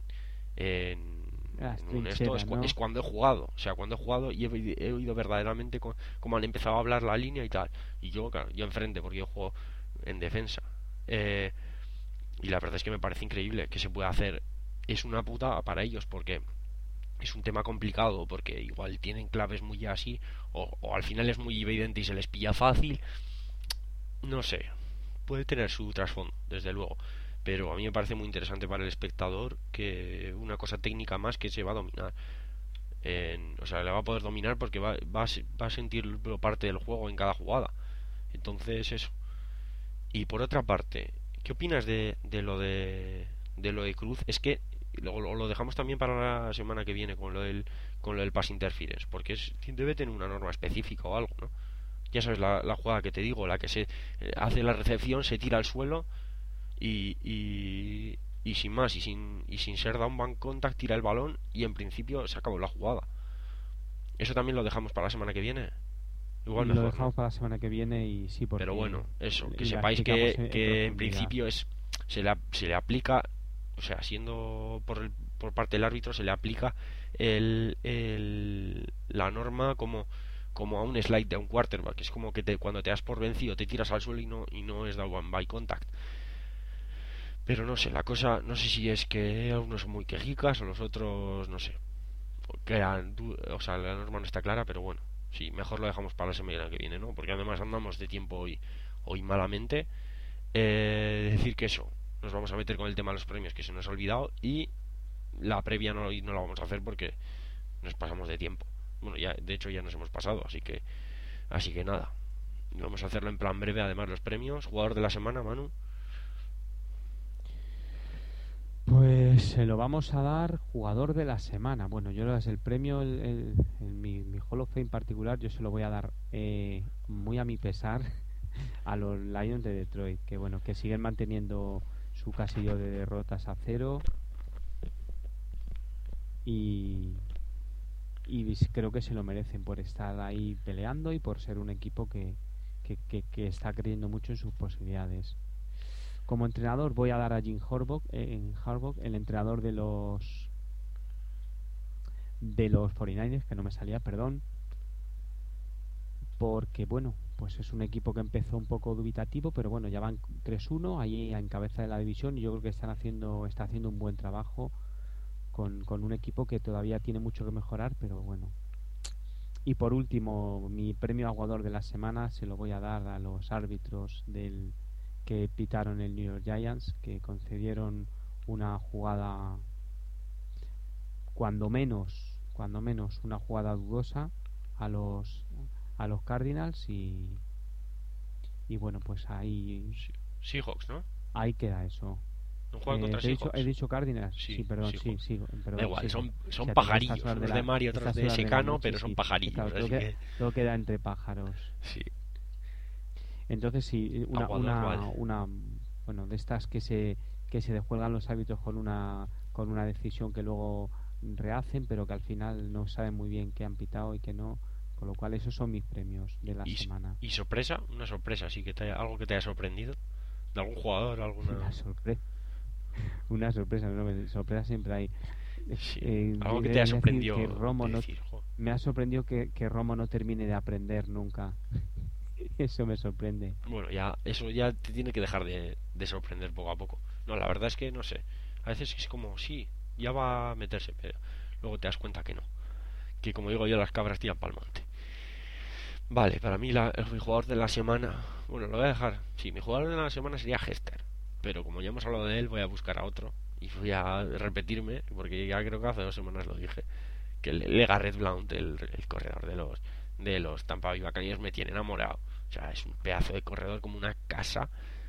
en, Las en un esto es, trincheras, cu- ¿no? es cuando he jugado, o sea, cuando he jugado y he, oí- he oído verdaderamente co- cómo han empezado a hablar la línea y tal. Y yo, claro, yo enfrente, porque yo juego en defensa. Eh, y la verdad es que me parece increíble que se pueda hacer. Es una puta para ellos, porque es un tema complicado, porque igual tienen claves muy así, o, o al final es muy evidente y se les pilla fácil. No sé, puede tener su trasfondo, desde luego. Pero a mí me parece muy interesante para el espectador, que una cosa técnica más que se va a dominar. En- o sea, la va a poder dominar porque va, va, a, se- va a sentir parte del juego en cada jugada. Entonces, eso. Y por otra parte, ¿qué opinas de, de lo de, de lo de Cruz? Es que lo, lo lo dejamos también para la semana que viene con lo del, con lo del pass interference, porque es, debe tener una norma específica o algo, ¿no? Ya sabes, la, la jugada que te digo, la que se eh, hace la recepción, se tira al suelo y, y, y sin más, y sin, y sin ser down bank contact, tira el balón y en principio se acabó la jugada. Eso también lo dejamos para la semana que viene. Igual Lo mejor, dejamos ¿no? para la semana que viene, y sí, Pero porque bueno, eso, que y la sepáis explicamos que, en, en que en profundidad. principio es se le, se le aplica, o sea, siendo por, el, por parte del árbitro, se le aplica el, el, la norma como, como a un slide de un quarterback. Es como que te, cuando te das por vencido te tiras al suelo y no, y no es da one by contact. Pero no sé, la cosa, no sé si es que algunos son muy quejicas o los otros, no sé. Que, o sea, la norma no está clara, pero bueno. Sí, mejor lo dejamos para la semana que viene, ¿no? Porque además andamos de tiempo hoy, hoy malamente. Eh, decir que eso, nos vamos a meter con el tema de los premios que se nos ha olvidado y la previa no, no la vamos a hacer porque nos pasamos de tiempo. Bueno, ya de hecho ya nos hemos pasado, así que así que nada. Vamos a hacerlo en plan breve, además los premios. Jugador de la semana, Manu. Pues se lo vamos a dar jugador de la semana. Bueno, yo el premio, el, el, el, mi, mi Hall of Fame particular, yo se lo voy a dar eh, muy a mi pesar a los Lions de Detroit, que bueno, que siguen manteniendo su casillo de derrotas a cero y, y creo que se lo merecen por estar ahí peleando y por ser un equipo que, que, que, que está creyendo mucho en sus posibilidades. Como entrenador voy a dar a Jim Harbaugh, eh, en Harbaugh, el entrenador de los de los cuarenta y nueve ers, que no me salía, perdón, porque bueno, pues es un equipo que empezó un poco dubitativo, pero bueno, ya van tres uno ahí en cabeza de la división y yo creo que están haciendo está haciendo un buen trabajo con, con un equipo que todavía tiene mucho que mejorar, pero bueno. Y por último, mi premio a jugador de la semana se lo voy a dar a los árbitros del que pitaron el New York Giants, que concedieron una jugada cuando menos cuando menos una jugada dudosa a los a los Cardinals y y bueno, pues ahí Seahawks, ¿no? Ahí queda eso. ¿Un juego contra he, Seahawks? dicho, he dicho Cardinals. Sí, Sí, perdón, sí, sí, perdón, da igual, sí, son, son o sea, pajarillos, unos de, de, de Mario, otros de secano, pero son sí, pajarillos. Claro, todo, así queda, que... todo queda entre pájaros. Sí. Entonces sí, una, Aguador, una, vale. una, bueno, de estas que se que se desjuegan los árbitros con una con una decisión que luego rehacen, pero que al final no saben muy bien qué han pitado y qué no, con lo cual esos son mis premios de la y, semana. ¿Y sorpresa? Una sorpresa, sí, que te haya, algo que te haya sorprendido, de algún jugador, alguna... Una sorpresa. Una sorpresa, no, sorpresa siempre hay. Sí. Eh, algo que te haya sorprendido que Romo no, decir, me ha sorprendido que, que Romo no termine de aprender nunca. Eso me sorprende. Bueno, ya eso ya te tiene que dejar de, de sorprender poco a poco. No, la verdad es que no sé. A veces es como, sí, ya va a meterse, pero luego te das cuenta que no. Que como digo yo, las cabras tiran pa'l monte. Vale, para mí la, mi jugador de la semana... Bueno, lo voy a dejar. Sí, mi jugador de la semana sería Hester. Pero como ya hemos hablado de él, voy a buscar a otro. Y voy a repetirme, porque ya creo que hace dos semanas lo dije. Que el Legarrette Blount, el, el corredor de los de los Tampa Bay Buccaneers, me tiene enamorado. O sea, es un pedazo de corredor como una casa.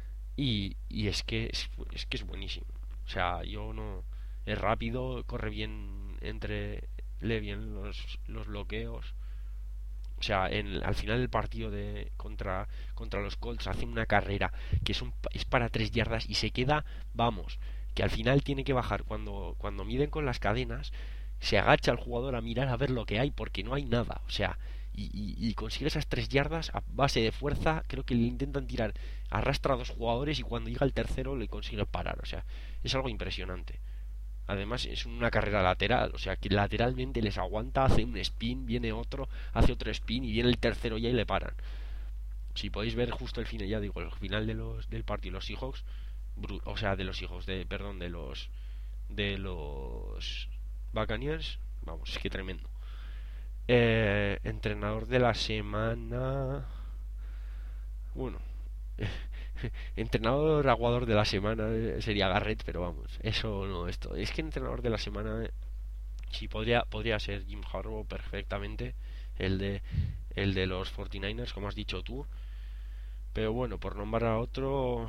Y, y es que es, es que es buenísimo. O sea, yo no... Es rápido, corre bien entre... Lee bien los, los bloqueos. O sea, en, al final del partido de contra contra los Colts hace una carrera que es, un, es para tres yardas y se queda, vamos, que al final tiene que bajar cuando, cuando miden con las cadenas, se agacha el jugador a mirar a ver lo que hay porque no hay nada. O sea, y, y, y consigue esas tres yardas a base de fuerza. Creo que le intentan tirar, arrastra a dos jugadores y cuando llega el tercero le consigue parar. O sea, es algo impresionante. Además es una carrera lateral, o sea que lateralmente les aguanta, hace un spin, viene otro, hace otro spin y viene el tercero ya y le paran. Si podéis ver justo el final, ya digo, el final de los del partido, los Seahawks, o sea, de los hijos de, perdón, de los de los Buccaneers, vamos, es que tremendo. Eh, entrenador de la semana, bueno. Entrenador aguador de la semana sería Garrett, pero vamos, eso no, esto. Es que entrenador de la semana sí podría podría ser Jim Harbaugh perfectamente, el de el de los cuarenta y nueve ers, como has dicho tú. Pero bueno, por nombrar a otro,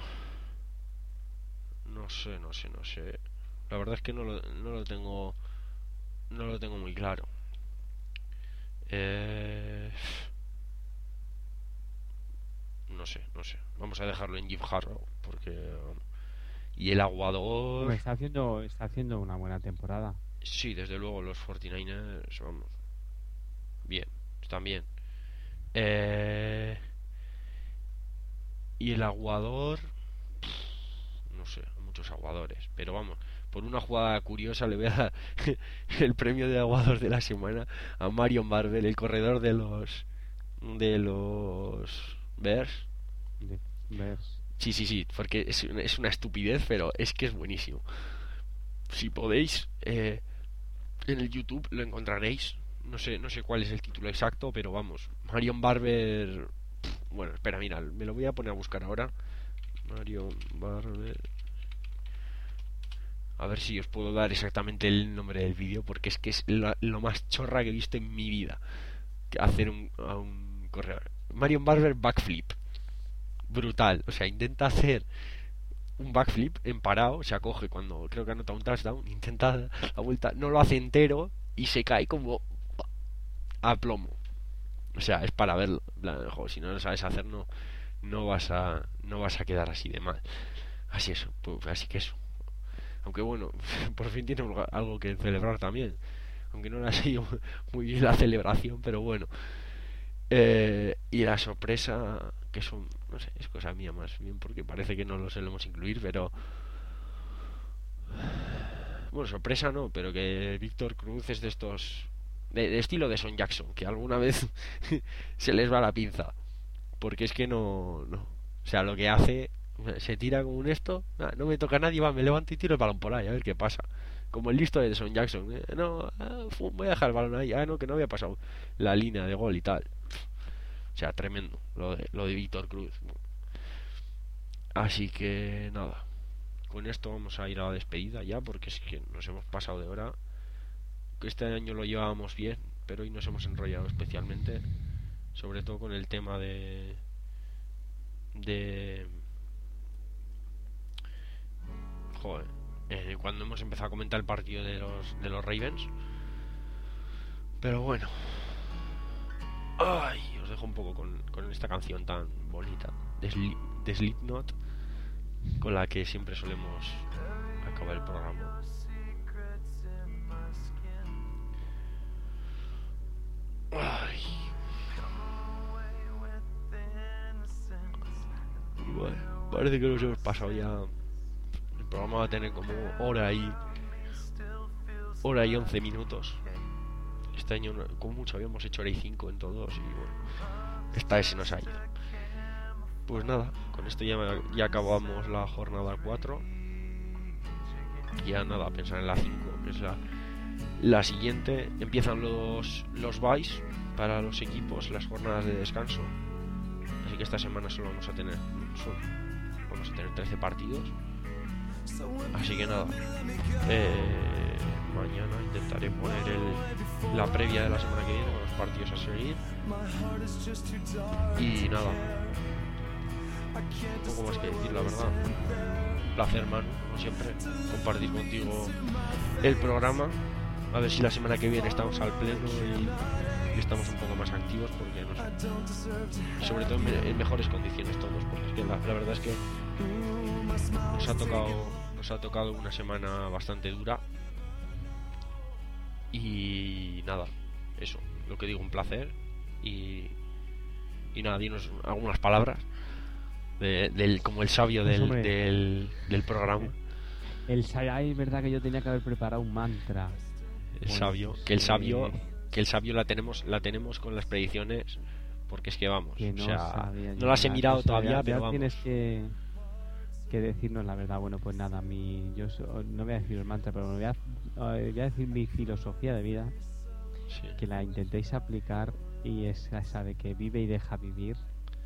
no sé, no sé, no sé. La verdad es que no lo, no lo tengo no lo tengo muy claro. Eh no sé, no sé. Vamos a dejarlo en Jim Harbaugh porque bueno. Y el aguador está haciendo está haciendo una buena temporada. Sí, desde luego los cuarenta y nueve ers, vamos, bien, están bien. Eh... Y el aguador, no sé, muchos aguadores, pero vamos, por una jugada curiosa le voy a dar el premio de aguador de la semana a Marion Barber, el corredor de los de los Bears. De Bears. Sí, sí, sí, porque es, es una estupidez, pero es que es buenísimo. Si podéis, eh, en el YouTube lo encontraréis. no sé, no sé cuál es el título exacto, pero vamos, Marion Barber. Pff, bueno, espera, mira, me lo voy a poner a buscar ahora. Marion Barber. A ver si os puedo dar exactamente el nombre del vídeo, porque es que es lo, lo más chorra que he visto en mi vida. Que hacer un, a un corredor. Marion Barber backflip. Brutal. O sea, intenta hacer un backflip en parado, se acoge cuando creo que anota un touchdown, intenta la vuelta, no lo hace entero y se cae como a plomo. O sea, es para verlo. Joder, si no lo sabes hacer, no, no vas a, no vas a quedar así de mal. Así eso, pues, así que eso. Aunque bueno, por fin tiene algo que celebrar también. Aunque no le ha sido muy bien la celebración, pero bueno. Eh, y la sorpresa, que son, no sé, es cosa mía más bien, porque parece que no lo solemos incluir, pero... Bueno, sorpresa no, pero que Víctor Cruz es de estos... De, de estilo de Son Jackson, que alguna vez se les va la pinza. Porque es que no, no... O sea, lo que hace... Se tira con un esto, nah, no me toca a nadie, va, me levanto y tiro el balón por ahí, a ver qué pasa. Como el listo de Son Jackson, ¿eh? No, ah, fu, voy a dejar el balón ahí, ah, no, que no había pasado la línea de gol y tal. O sea, tremendo lo de, lo de Víctor Cruz. Así que nada, con esto vamos a ir a la despedida ya, porque es que nos hemos pasado de hora. Este año lo llevábamos bien, pero hoy nos hemos enrollado especialmente, sobre todo con el tema de de joder, eh, cuando hemos empezado a comentar el partido de los de los Ravens. Pero bueno, ay, os dejo un poco con, con esta canción tan bonita de, Sli- de Slipknot, con la que siempre solemos acabar el programa. Ay. Bueno, parece que nos hemos pasado ya. El programa va a tener como hora y hora y once minutos. Este año, como mucho, habíamos hecho hora y cinco en todos y bueno, esta vez se nos ha ido. Pues nada, con esto ya, ya acabamos la jornada cuatro. Ya nada, pensar en la cinco, que es la, la siguiente. Empiezan los, los byes para los equipos, las jornadas de descanso. Así que esta semana solo vamos a tener solo vamos a tener trece partidos. Así que nada, eh, mañana intentaré poner el, la previa de la semana que viene con los partidos a seguir. Y nada, poco más que decir, la verdad. Un placer, Manu, como siempre, compartir contigo el programa. A ver si la semana que viene estamos al pleno y, y estamos un poco más activos, porque no sé, sobre todo en, en mejores condiciones todos, porque es que la, la verdad es que nos ha tocado nos ha tocado una semana bastante dura. Y nada, eso, lo que digo, un placer. Y, y nada, dinos algunas palabras de, del, como el sabio del, pues del, del programa. El sabio, es verdad que yo tenía que haber preparado un mantra. El bueno, sabio, pues, que el sabio, eh... que el sabio la tenemos, la tenemos con las predicciones, porque es que vamos, que no, o sea, sabía no las he mirado cosa, todavía, ya, pero ya vamos. Tienes que, que decirnos la verdad. Bueno, pues nada, mi, yo so, no voy a decir el mantra, pero voy a, voy a decir mi filosofía de vida, Sí. que la intentéis aplicar, y es esa de que vive y deja vivir.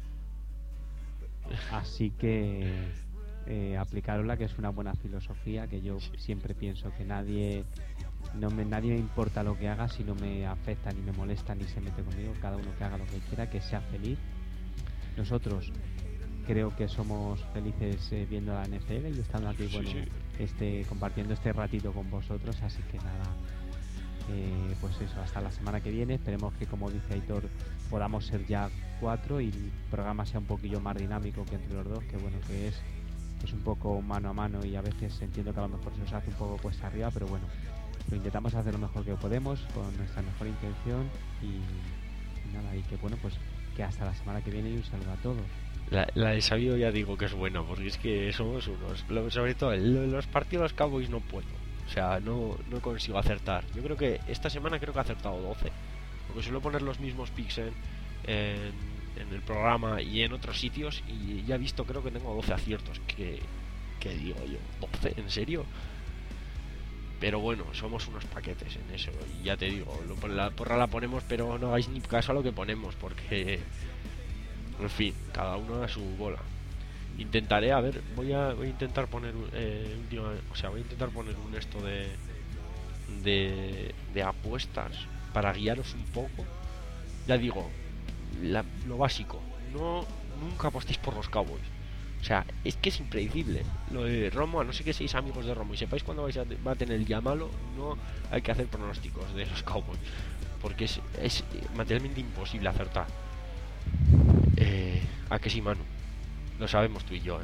Así que eh, aplicarosla, que es una buena filosofía, que yo sí. siempre pienso que nadie no me nadie me importa lo que haga, si no me afecta ni me molesta ni se mete conmigo. Cada uno que haga lo que quiera, que sea feliz. Nosotros creo que somos felices eh, viendo la N F L y estando aquí, bueno, sí, sí. Este, compartiendo este ratito con vosotros. Así que nada, eh, pues eso, hasta la semana que viene. Esperemos que, como dice Aitor, podamos ser ya cuatro y el programa sea un poquillo más dinámico que entre los dos, que bueno, que es, es un poco mano a mano, y a veces entiendo que a lo mejor se nos hace un poco cuesta arriba, pero bueno, lo intentamos hacer lo mejor que podemos con nuestra mejor intención. Y, y nada, y que bueno, pues que hasta la semana que viene, y un saludo a todos. La, la de sabio ya digo que es buena, porque es que somos unos, sobre todo en los partidos de los Cowboys no puedo, o sea, no, no consigo acertar. Yo creo que esta semana creo que he acertado doce, porque suelo poner los mismos picks en, en, en el programa y en otros sitios, y ya he visto, creo que tengo doce aciertos. Que, que digo yo, doce, ¿en serio? Pero bueno, somos unos paquetes en eso. Y ya te digo, lo, la porra la ponemos, pero no hagáis ni caso a lo que ponemos, porque, en fin, cada uno a su bola. Intentaré, a ver, voy a, voy a intentar poner, eh, última, o sea, voy a intentar poner un esto de, de, de apuestas para guiaros un poco. Ya digo, la, lo básico, no, nunca apostéis por los Cowboys. O sea, es que es impredecible. Lo de Romo, a no ser que seáis amigos de Romo y sepáis cuándo vais a, va a tener el día malo, no hay que hacer pronósticos de los Cowboys, porque es, es materialmente imposible acertar. Eh, ¿A que sí, Manu? Lo sabemos tú y yo, ¿eh?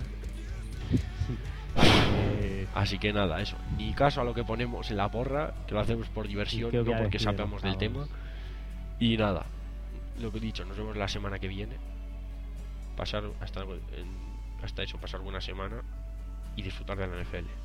eh Así que nada, eso. Ni caso a lo que ponemos en la porra, que lo hacemos por diversión, no porque sabemos del tema. Y nada, lo que he dicho, nos vemos la semana que viene. Pasar hasta, en, hasta eso, pasar buena semana y disfrutar de la N F L.